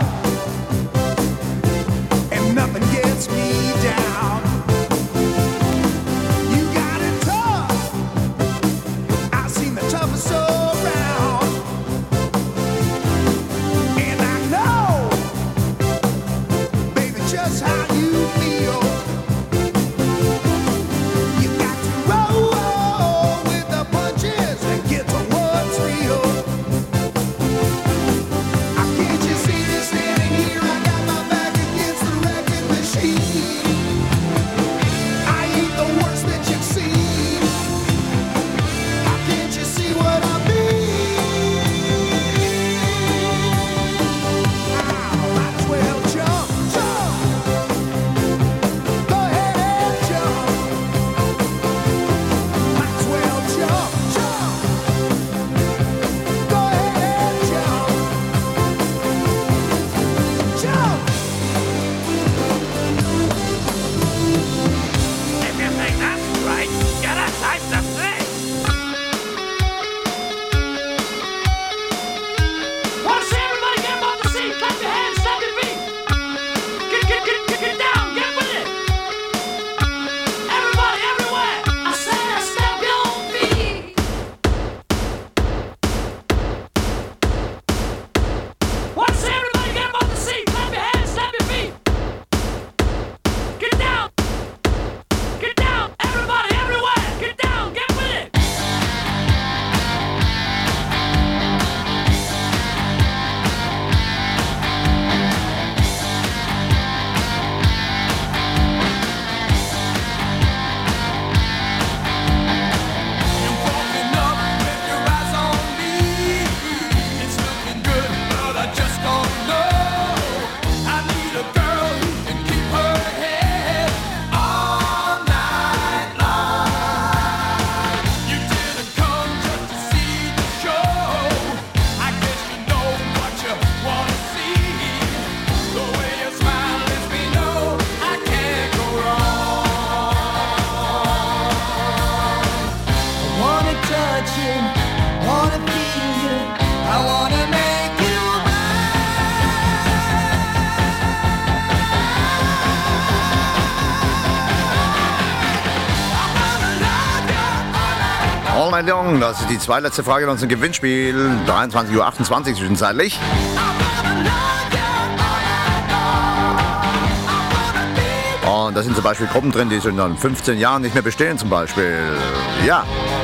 and nothing gets me down. You got it tough. All Night Long, das ist die zweitletzte Frage in unserem Gewinnspiel. dreiundzwanzig Uhr achtundzwanzig zwischenzeitlich. Und da sind zum Beispiel Gruppen drin, die schon in fünfzehn Jahren nicht mehr bestehen zum Beispiel. Ja.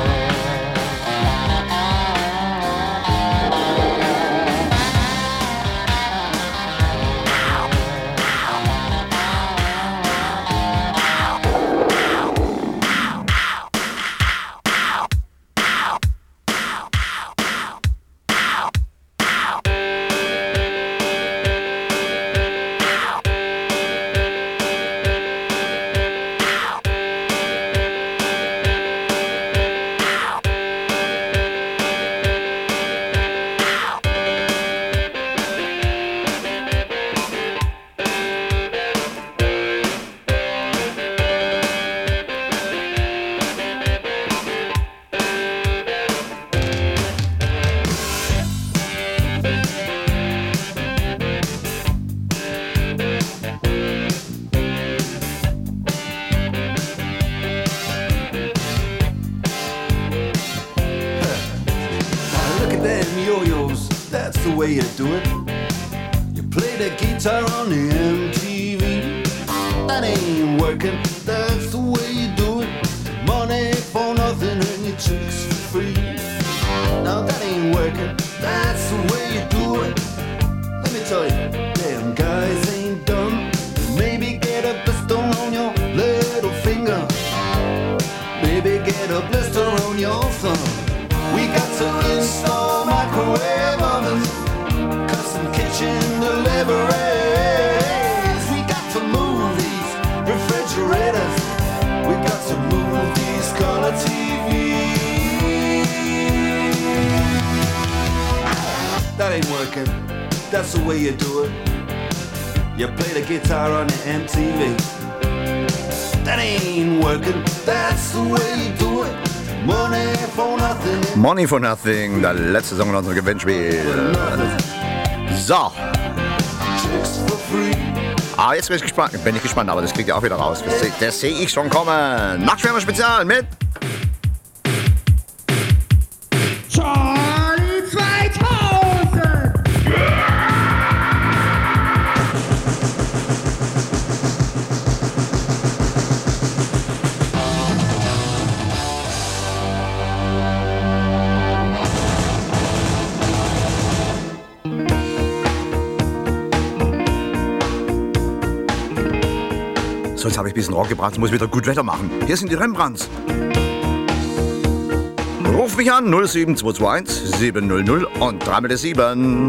Money for Nothing, der letzte Song in unserem Gewinnspiel. So. Ah, jetzt bin ich gespannt. Bin ich gespannt, aber das kriegt ihr auch wieder raus. Das, das sehe ich schon kommen. Nachtschwärmer Spezial mit Charlie zweitausend! So, jetzt habe ich ein bisschen Rock gebracht, jetzt muss ich wieder gut Wetter machen. Hier sind die Rembrandts. Ruf mich an, null sieben zwei zwei eins sieben null null und drei mal sieben.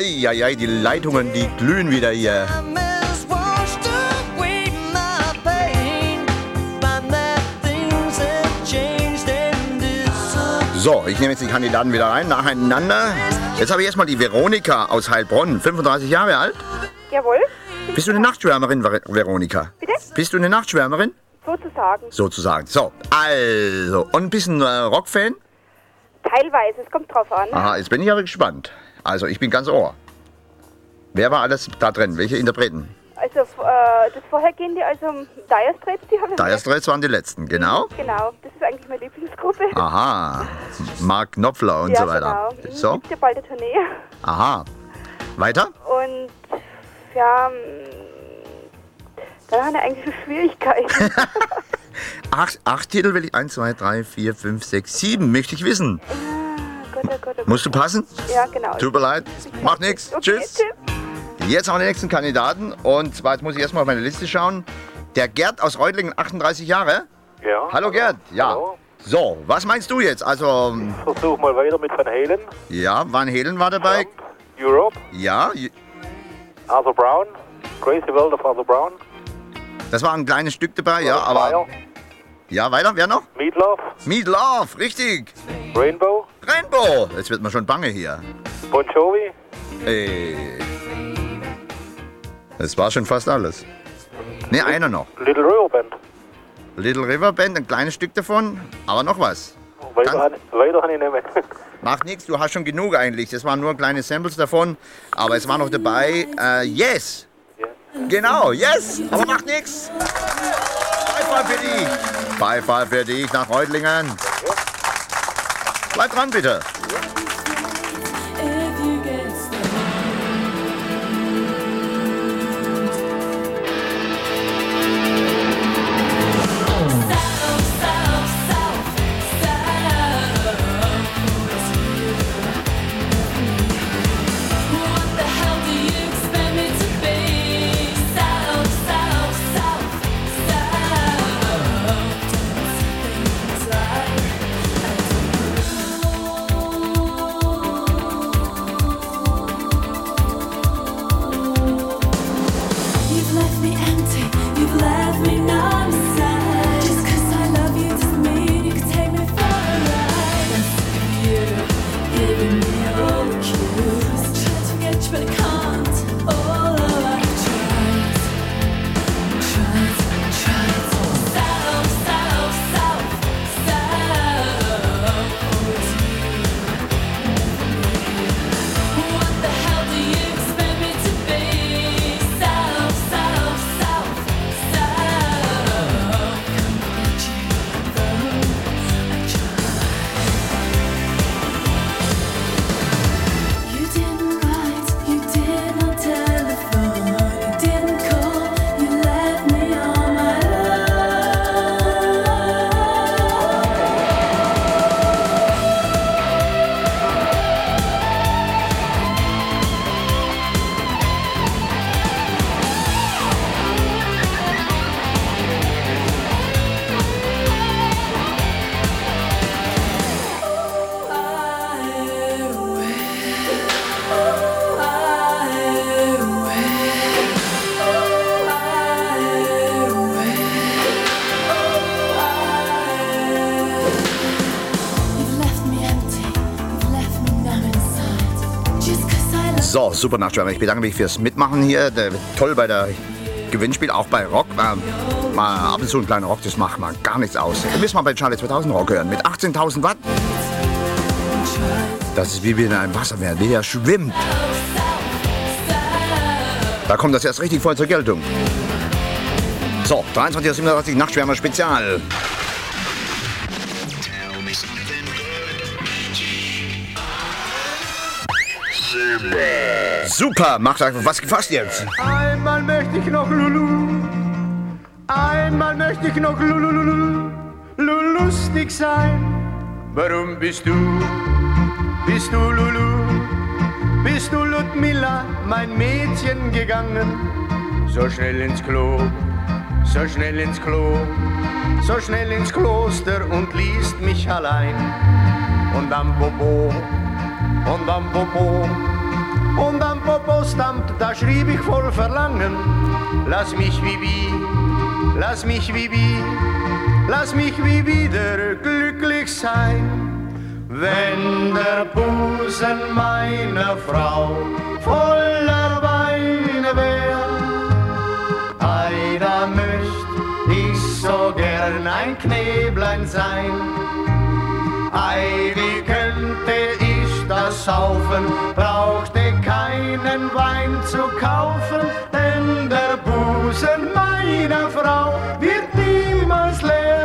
Eieiei, die Leitungen, die glühen wieder hier. So, ich nehme jetzt die Kandidaten wieder rein, nacheinander. Jetzt habe ich erstmal die Veronika aus Heilbronn, fünfunddreißig Jahre alt. Jawohl. Bist du eine Nachtschwärmerin, Ver Veronika? Bitte? Bist du eine Nachtschwärmerin? Sozusagen. Sozusagen. So, also, und ein bisschen äh, Rockfan? Teilweise, es kommt drauf an. Aha, jetzt bin ich aber gespannt. Also, ich bin ganz Ohr. Wer war alles da drin? Welche Interpreten? Also, äh, das vorhergehende, also Dire Straits, die haben Dire Straits waren die letzten, genau. Genau, das ist eigentlich meine Lieblingsgruppe. Aha, Mark Knopfler und ja, so weiter. Genau. So? Gibt's ja bald eine Tournee. Aha. Weiter? Und ja, da haben wir eigentlich so Schwierigkeiten. Acht, acht Titel will ich. Eins, zwei, drei, vier, fünf, sechs, sieben. Möchte ich wissen. Ja, Gott, oh Gott, oh Gott. Musst du passen? Ja, genau. Tut mir leid. Macht nichts. Okay, Tschüss. tschüss. Jetzt haben wir den nächsten Kandidaten. Und zwar, jetzt muss ich erstmal auf meine Liste schauen. Der Gerd aus Reutlingen, achtunddreißig Jahre. Ja. Hallo Gerd. Ja. Hallo. So, was meinst du jetzt? Also, Ich versuche mal weiter mit Van Halen. ja, Van Halen war dabei. Europe. Ja, j- Arthur Brown. Crazy World of Arthur Brown. das war ein kleines Stück dabei, ja, aber... Ja, weiter, wer noch? Meatloaf. Meatloaf, richtig. Rainbow. Rainbow. Jetzt wird mir schon bange hier. Bon Jovi. Ey. Das war schon fast alles. Ne, einer noch. Little River Band. Little River Band, ein kleines Stück davon, aber noch was. Weiter, han- weiter habe ich nicht mehr. Macht nichts, du hast schon genug eigentlich. Das waren nur kleine Samples davon, aber es war noch dabei. Äh, yes! Genau, yes! Aber macht nichts! Beifall für dich! Beifall für dich nach Reutlingen. Bleib dran, bitte. You've left me empty, you've left me numb inside. Just 'cause I love you doesn't mean you can take me for a ride. I see you giving me all the cues. I try to get you but I can't. All I've tried, tried, tried. South, south, south, south. What the hell do you expect me to be? South, south, south, south. Come get you though I try. You didn't write, you didn't telephone, you didn't call, you left me on my So, super Nachtschwärmer. Ich bedanke mich fürs Mitmachen hier. Der, toll bei der Gewinnspiel, auch bei Rock. Ähm, mal ab und zu ein kleiner Rock, das macht mal gar nichts aus. Wir müssen mal bei Charlie zweitausend Rock hören. Mit achtzehntausend Watt. Das ist wie wenn ein Wassermeer, wie der schwimmt. Da kommt das erst richtig voll zur Geltung. So, dreiundzwanzig Uhr siebenunddreißig, Nachtschwärmer Spezial. Super, macht einfach was gefasst jetzt. Einmal möchte ich noch Lulu, einmal möchte ich noch Lulu, Lulu, Lulu lustig sein. Warum bist du, bist du Lulu, bist du Ludmilla, mein Mädchen gegangen? So schnell ins Klo, so schnell ins Klo, so schnell ins Kloster und ließt mich allein. Und am Popo, und am Popo, Und am Postamt, da schrieb ich voll Verlangen, lass mich wie wie, lass mich wie wie, lass mich wie wieder glücklich sein. Wenn der Busen meiner Frau voller Weine wär, ei, da möcht ich so gern ein Knäblein sein. Ei, wie könnte ich das saufen, brauchte keinen Wein zu kaufen, denn der Busen meiner Frau wird niemals leer.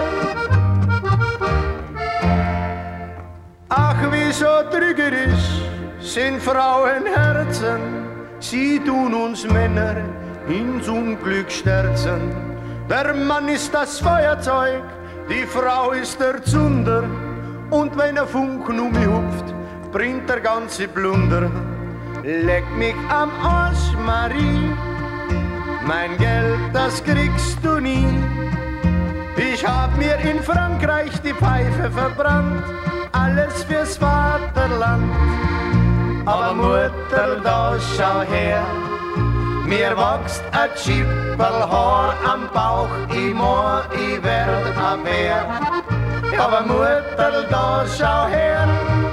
Ach, wie so trügerisch sind Frauenherzen, sie tun uns Männer ins Unglück stürzen. Der Mann ist das Feuerzeug, die Frau ist der Zunder, und wenn er Funken um mich hupft, bringt der ganze Plunder. Leck mich am Arsch, Marie, mein Geld, das kriegst du nie. Ich hab mir in Frankreich die Pfeife verbrannt, alles fürs Vaterland. Aber Mutter, da schau her, mir wächst ein Schipperlhaar am Bauch, ich mein, ich werd ein Bär. Aber Mutter, da schau her.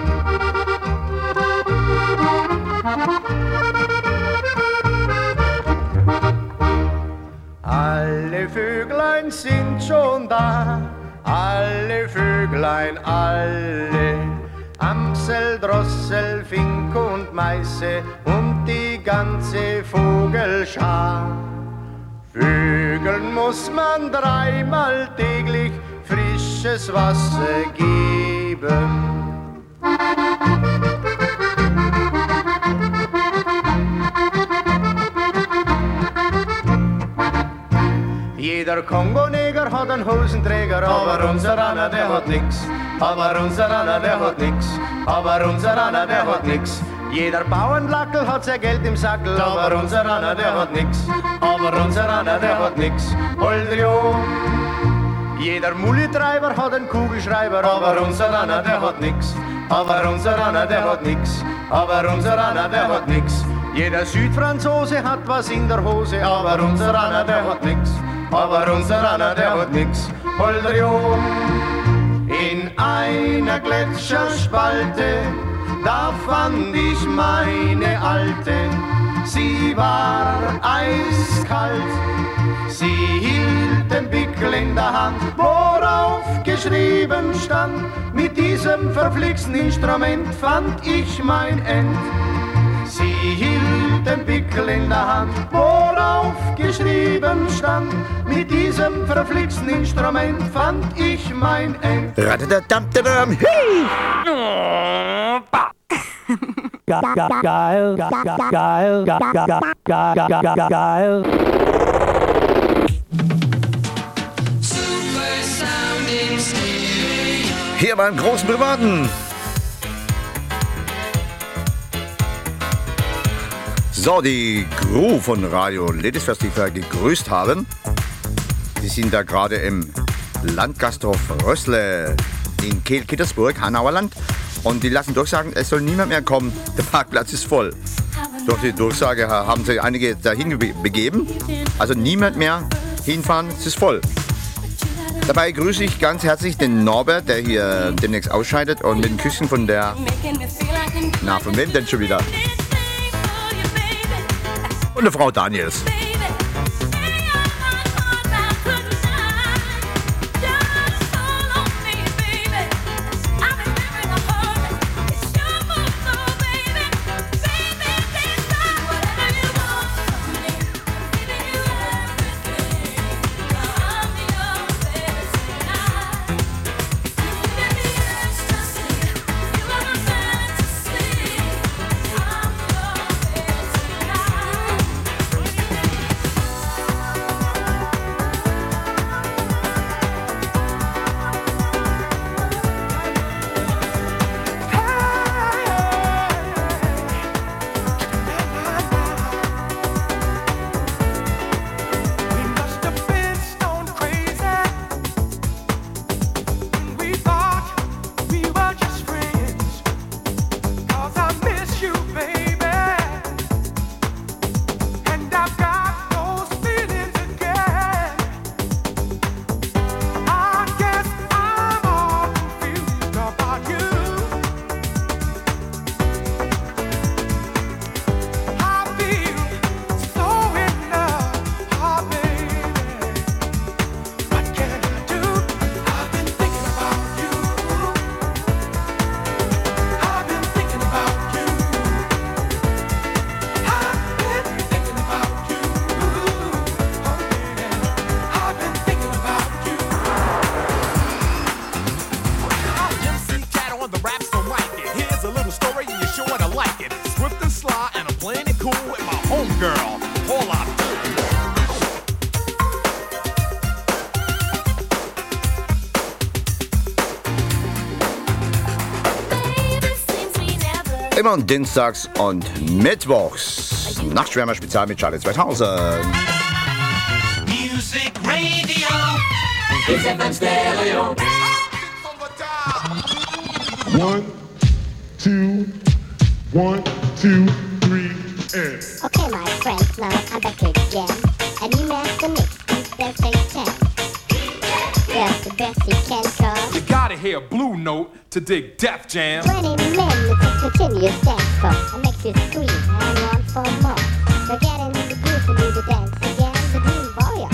Alle Vöglein sind schon da, alle Vöglein, alle. Amsel, Drossel, Fink und Meiße und die ganze Vogelschar. Vögeln muss man dreimal täglich frisches Wasser geben. Jeder Kongo-Neger hat einen Hosenträger, aber unser Anna, der hat nix. Aber unser Anna, der hat nix. Aber unser Anna, der hat nix. Jeder Bauernlackel hat sein Geld im Sackel, aber unser Anna, der hat nix. Aber unser Anna, der hat nix. Holdrio. Jeder Mullitreiber hat einen Kugelschreiber, aber unser Anna, der hat nix. Aber unser Anna, der hat nix. Aber unser Anna, der hat nix. Jeder Südfranzose hat was in der Hose, aber unser Anna, der hat nix. Aber unser Anna, der hat nix. Holdrio. In einer Gletscherspalte, da fand ich meine Alte. Sie war eiskalt, sie hielt den Pickel in der Hand, worauf geschrieben stand: mit diesem verflixten Instrument fand ich mein End. Sie hielt den Pickel in der Hand, worauf geschrieben stand: mit diesem verflixten Instrument fand ich mein End. Radadadamtadam, hey! Geil, geil, geil, geil, geil. Hier beim großen Privaten. So, die Crew von Radio Ladies Festival gegrüßt haben. Die sind da gerade im Landgasthof Rössle in Kehl-Kittersburg, Hanauer Land. Und die lassen durchsagen, es soll niemand mehr kommen, der Parkplatz ist voll. Durch die Durchsage haben sich einige dahin begeben. Also niemand mehr hinfahren, es ist voll. Dabei grüße ich ganz herzlich den Norbert, der hier demnächst ausscheidet, und mit dem Küsschen von der... Na, von wem denn schon wieder? Und der Frau Daniels. Immer dienstags und mittwochs. Nachtschwärmer Spezial mit Charlie zweitausend. Music Radio. Kiss F M Stereo. One, two, one, two, three, and. Okay, my friends, now I'm back again. And you master mix, there's a ten. Yes, the best you can call. You gotta hear Blue Note to dig Def Jam. twenty minutes of continuous dance floor. It makes you scream and want for more. So get in the groove to do the dance again. The Groove Warrior.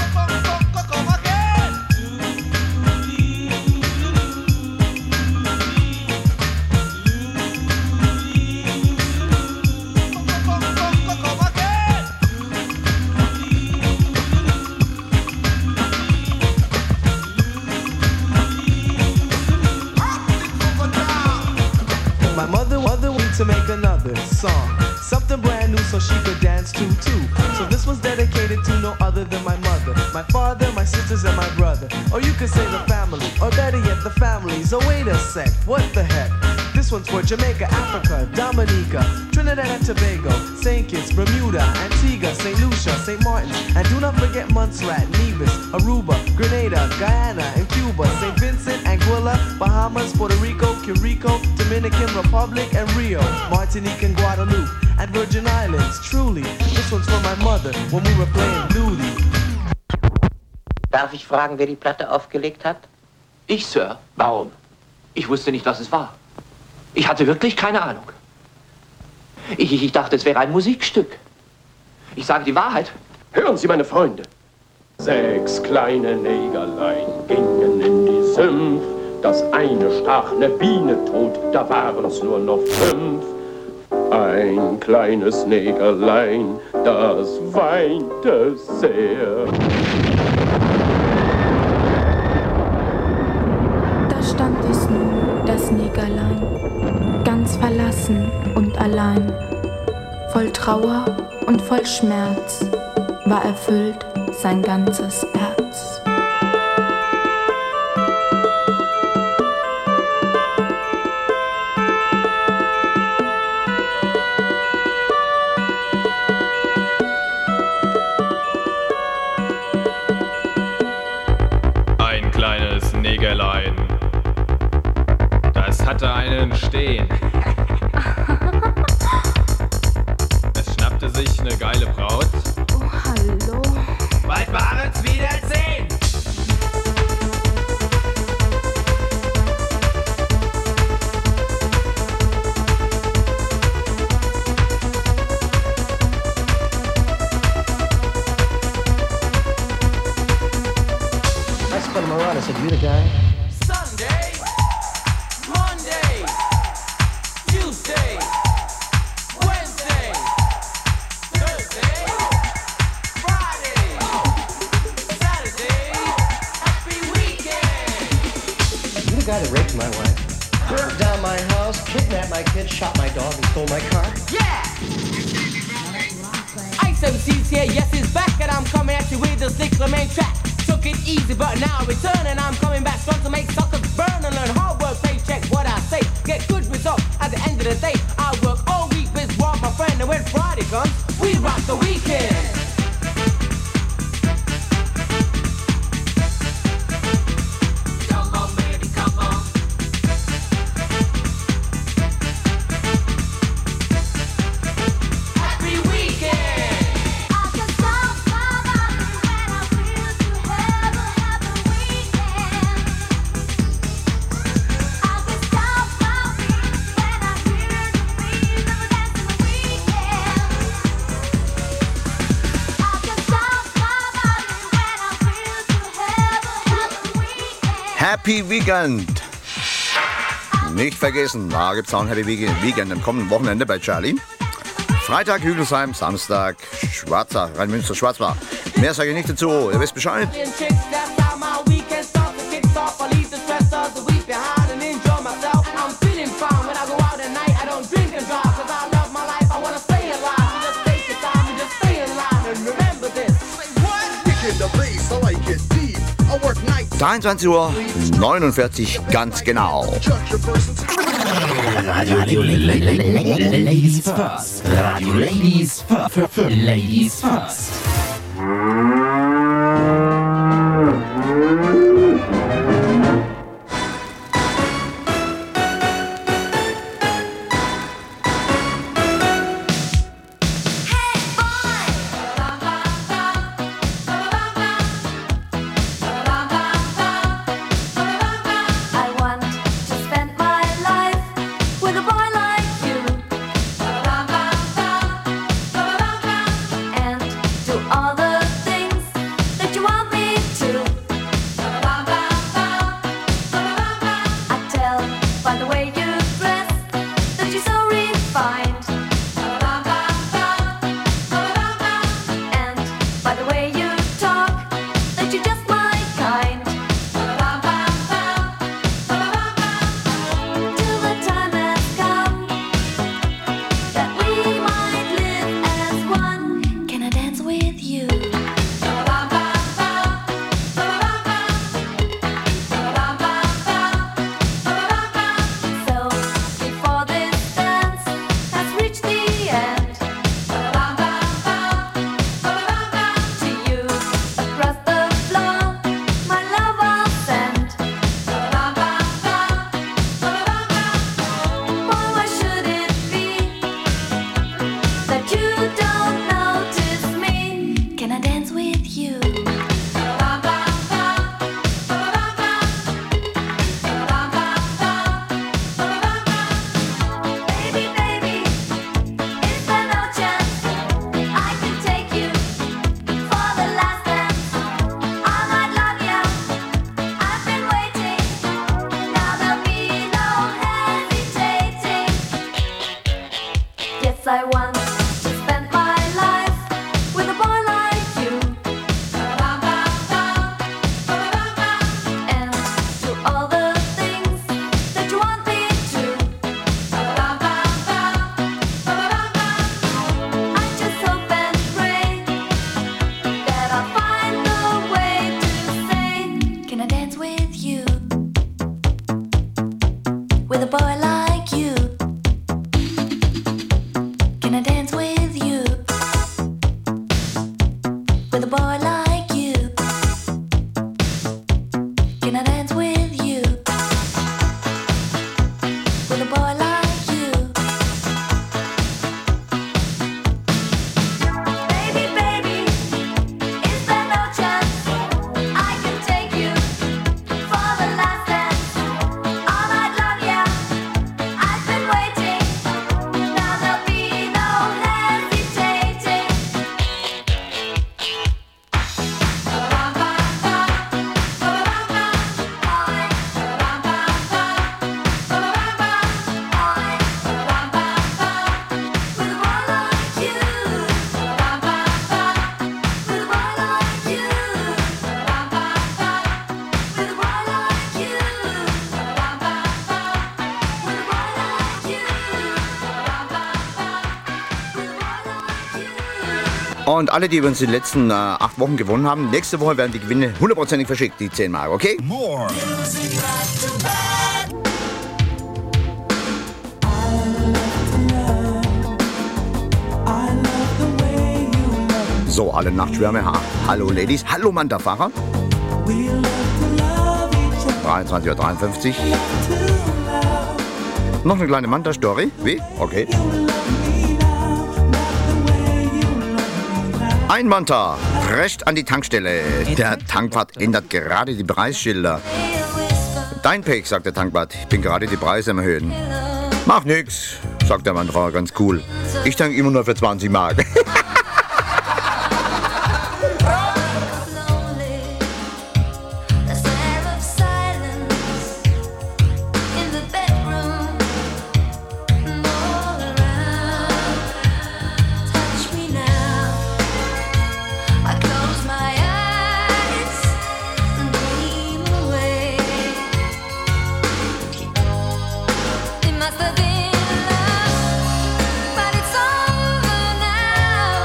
My mother, mother wanted to make another song, something brand new so she could dance to too. So this was dedicated to no other than my mother, my father, my sisters, and my brother. Or you could say the family, or better yet, the families. Oh wait a sec, what the heck? This one's for Jamaica, Africa, Dominica, Trinidad and Tobago, Saint Kitts, Bermuda, Antigua, Saint Lucia, Saint Martin, and do not forget Montserrat, Nevis, Aruba, Grenada, Guyana, and Cuba, Saint Vincent, Anguilla, Bahamas, Puerto Rico, Curico, Dominican Republic, and Rio, Martinique and Guadeloupe, and Virgin Islands. Truly, this one's for my mother when we were playing Dooley. Darf ich fragen, wer die Platte aufgelegt hat? Ich, Sir. Warum? Ich wusste nicht, was es war. Ich hatte wirklich keine Ahnung. Ich, ich, ich dachte, es wäre ein Musikstück. Ich sage die Wahrheit. Hören Sie, meine Freunde. Sechs kleine Negerlein gingen in die Sümpf. Das eine stach ne Biene tot, da waren's nur noch fünf. Ein kleines Negerlein, das weinte sehr. Da stand es nun, das Negerlein, ganz verlassen und allein. Voll Trauer und voll Schmerz war erfüllt sein ganzes Herz. Ein kleines Negerlein, das hatte einen Stehen. Es schnappte sich eine geile Braut. Oh, hallo. Bald waren's wieder zehn. I spun him around. I said, "You the guy?" Sunday, Monday, Tuesday, Wednesday, Thursday, Friday, Saturday, happy weekend. You the guy that raped my wife? Burnt down my house, kidnapped my kids, shot my dog, and stole my car? Yeah! Ice M C's here, yes, he's back, and I'm coming at you with the cyclamen track. Took it easy, but now I return, and I'm coming back strong to make suckers burn and learn hard work, paycheck, what I say. Get good results at the end of the day. I work all week, biz rob my friend, and when Friday comes, we rock the weekend. Come on, baby, come on. Happy weekend. I can stop my body when I feel to have a happy weekend. I can stop my feet when I hear the beat of a dancing weekend. I can stop my body when I feel to have a happy weekend. Happy Weekend! Nicht vergessen, da gibt's auch ein Happy Weekend am kommenden Wochenende bei Charlie. Freitag Hügelsheim, Samstag Schwarzer, Rhein-Münster Schwarzbach. Mehr sage ich nicht dazu, ihr wisst Bescheid. Chicks, that's how my weekend starts. The kicks off, I leave the stress of the week behind and enjoy myself. I'm feeling fine when I go out at night. I don't drink and drive, cause I love my life. I wanna stay alive. So just take your time and just stay in line. And remember this. Kicking the bass, I like it deep. I work nights. dreiundzwanzig Uhr neunundvierzig ganz genau. Judge a person's Radio, Radio Ladies First. Radio Ladies First. Ladies First. All the Und alle, die uns in den letzten äh, acht Wochen gewonnen haben, nächste Woche werden die Gewinne hundertprozentig verschickt, die zehn Mark, okay? More. So, alle Nachtschwärme. Ha. Hallo Ladies. Hallo Manta-Fahrer. dreiundzwanzig Uhr dreiundfünfzig. Noch eine kleine Manta-Story. Wie? Okay. Ein Manta prescht an die Tankstelle. Der Tankwart ändert gerade die Preisschilder. Dein Pech, sagt der Tankwart. Ich bin gerade die Preise am Erhöhen. Mach nix, sagt der Manta ganz cool. Ich tank immer nur für zwanzig Mark. Must have been love, but it's over now.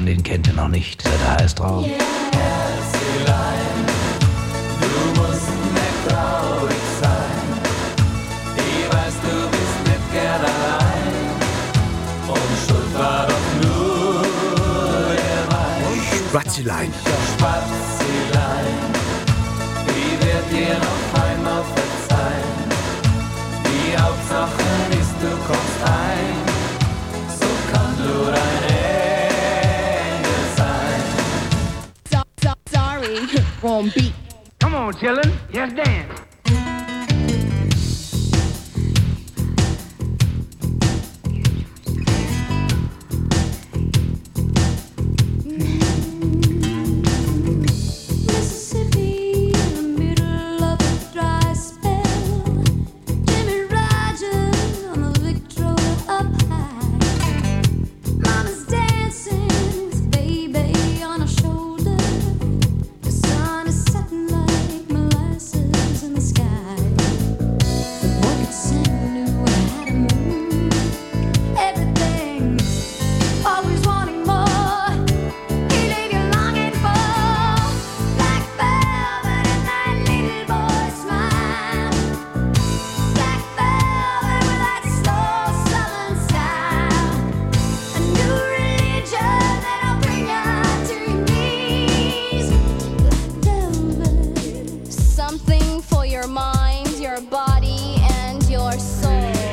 Mann, den kennt ihr noch nicht. Der heißt drauf. Herzelein, du musst nicht traurig sein. Ich weiß, du bist nicht gern allein. Und Schuld war doch nur der Wein. Spatzelein. Spatzelein, wie wird dir noch einmal verzeihen? Die Hauptsache ist, du kommst ein. So kann nur ein Engel sein. So, so, sorry, wrong beat. Come on, chillin', just dance. Mississippi in the middle of a dry spell. Jimmy Rogers on the Victrola up high. Mama's dancing with baby on her shoulder. The sun is setting like molasses in the sky. The boy could sing knew how to move. Everything, always wanting more. He leave you longing for black velvet and that little boy's smile. Black velvet with that slow southern style. A new religion that'll bring you to your knees. Black velvet, something for your mind, your body, and your soul.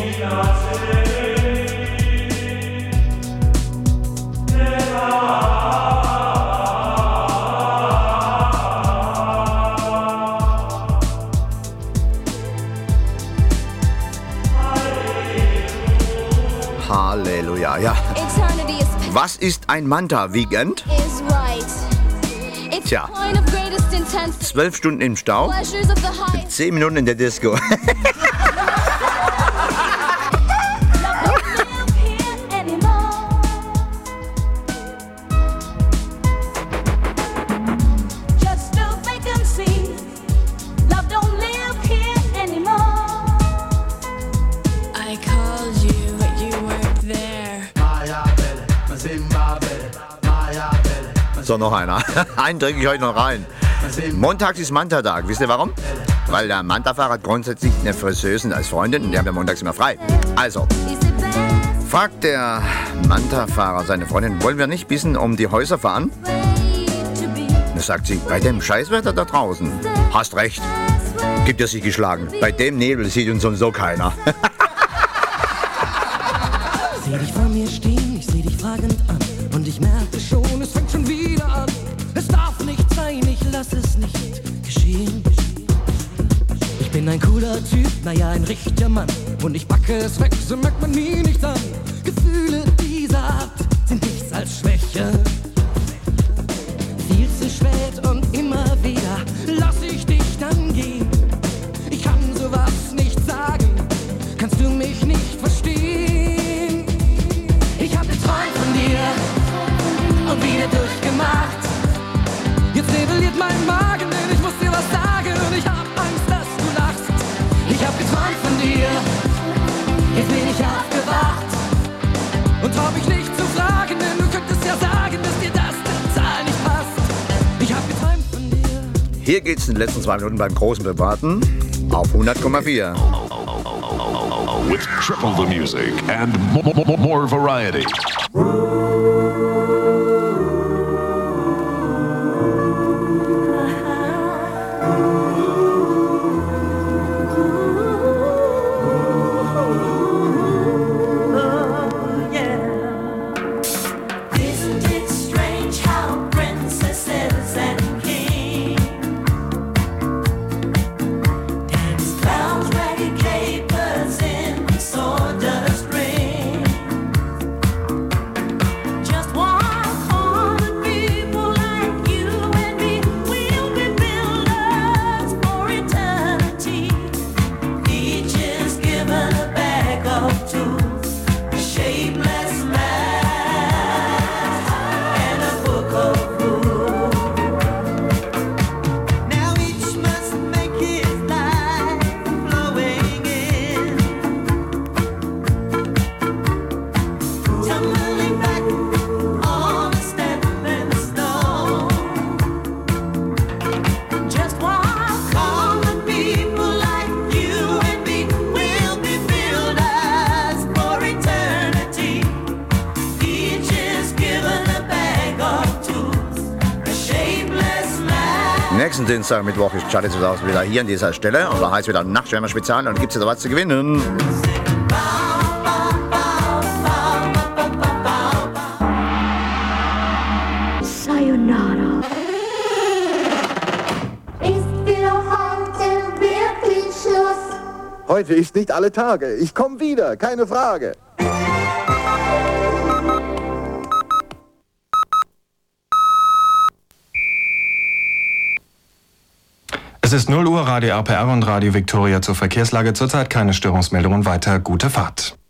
Halleluja, ja. Eternity is Was ist ein Manta-Weekend? is right. It's Tja. the point of greatest intensity. Zwölf Stunden im Stau, Pleasures of the high. zehn Minuten in der Disco. Just a vacancy. Love don't live here anymore. I called you, but you weren't there. So, noch einer. Einen drücke ich euch noch rein. Montags ist Manta-Tag. Wisst ihr warum? Weil der Manta-Fahrer hat grundsätzlich eine Friseusin als Freundin und die haben ja montags immer frei. Also, fragt der Manta-Fahrer seine Freundin, wollen wir nicht ein bisschen um die Häuser fahren? Da sagt sie, bei dem Scheißwetter da draußen, hast recht, gibt er sich geschlagen. Bei dem Nebel sieht uns sowieso keiner. Seh dich vor mir stehen, ich seh dich fragend an. Und ich merke schon, es fängt schon wieder an. Es darf nicht sein, ich lass es nicht geschehen. Ich bin ein cooler Typ, naja, ein richtiger Mann. Und ich packe es weg, so merkt man nie nichts an. Gefühle dieser Art sind nichts als Schwäche. Viel zu spät und immer wieder lass ich dich dann gehen. Ich kann sowas nicht sagen, kannst du mich nicht verstehen. Ich hab geträumt von dir und wieder durchgemacht. Jetzt rebelliert mein Magen, denn ich muss dir was sagen und ich hab Angst, dass du lachst. Ich hab geträumt von dir, jetzt bin ich aufgewacht und trau mich nicht zu fragen, denn du könntest ja sagen, dass dir das total nicht passt. Ich hab geträumt von dir. Hier geht's in den letzten zwei Minuten beim großen Privaten auf hundert Komma vier. With triple the music and more, more, more variety. Isn't it strange how princesses and kings dance clowns, ragged capers in sawdust rings? Nächsten Dienstag, Mittwoch ist Charlie zu Hause wieder hier an dieser Stelle. Und da heißt wieder Nachtschwärmer-Spezial und dann gibt es wieder was zu gewinnen. Sayonara. Ist für heute wirklich Schluss? Heute ist nicht alle Tage. Ich komme wieder, keine Frage. Es ist null Uhr, Radio R P R und Radio Victoria zur Verkehrslage. Zurzeit keine Störungsmeldungen. Weiter gute Fahrt.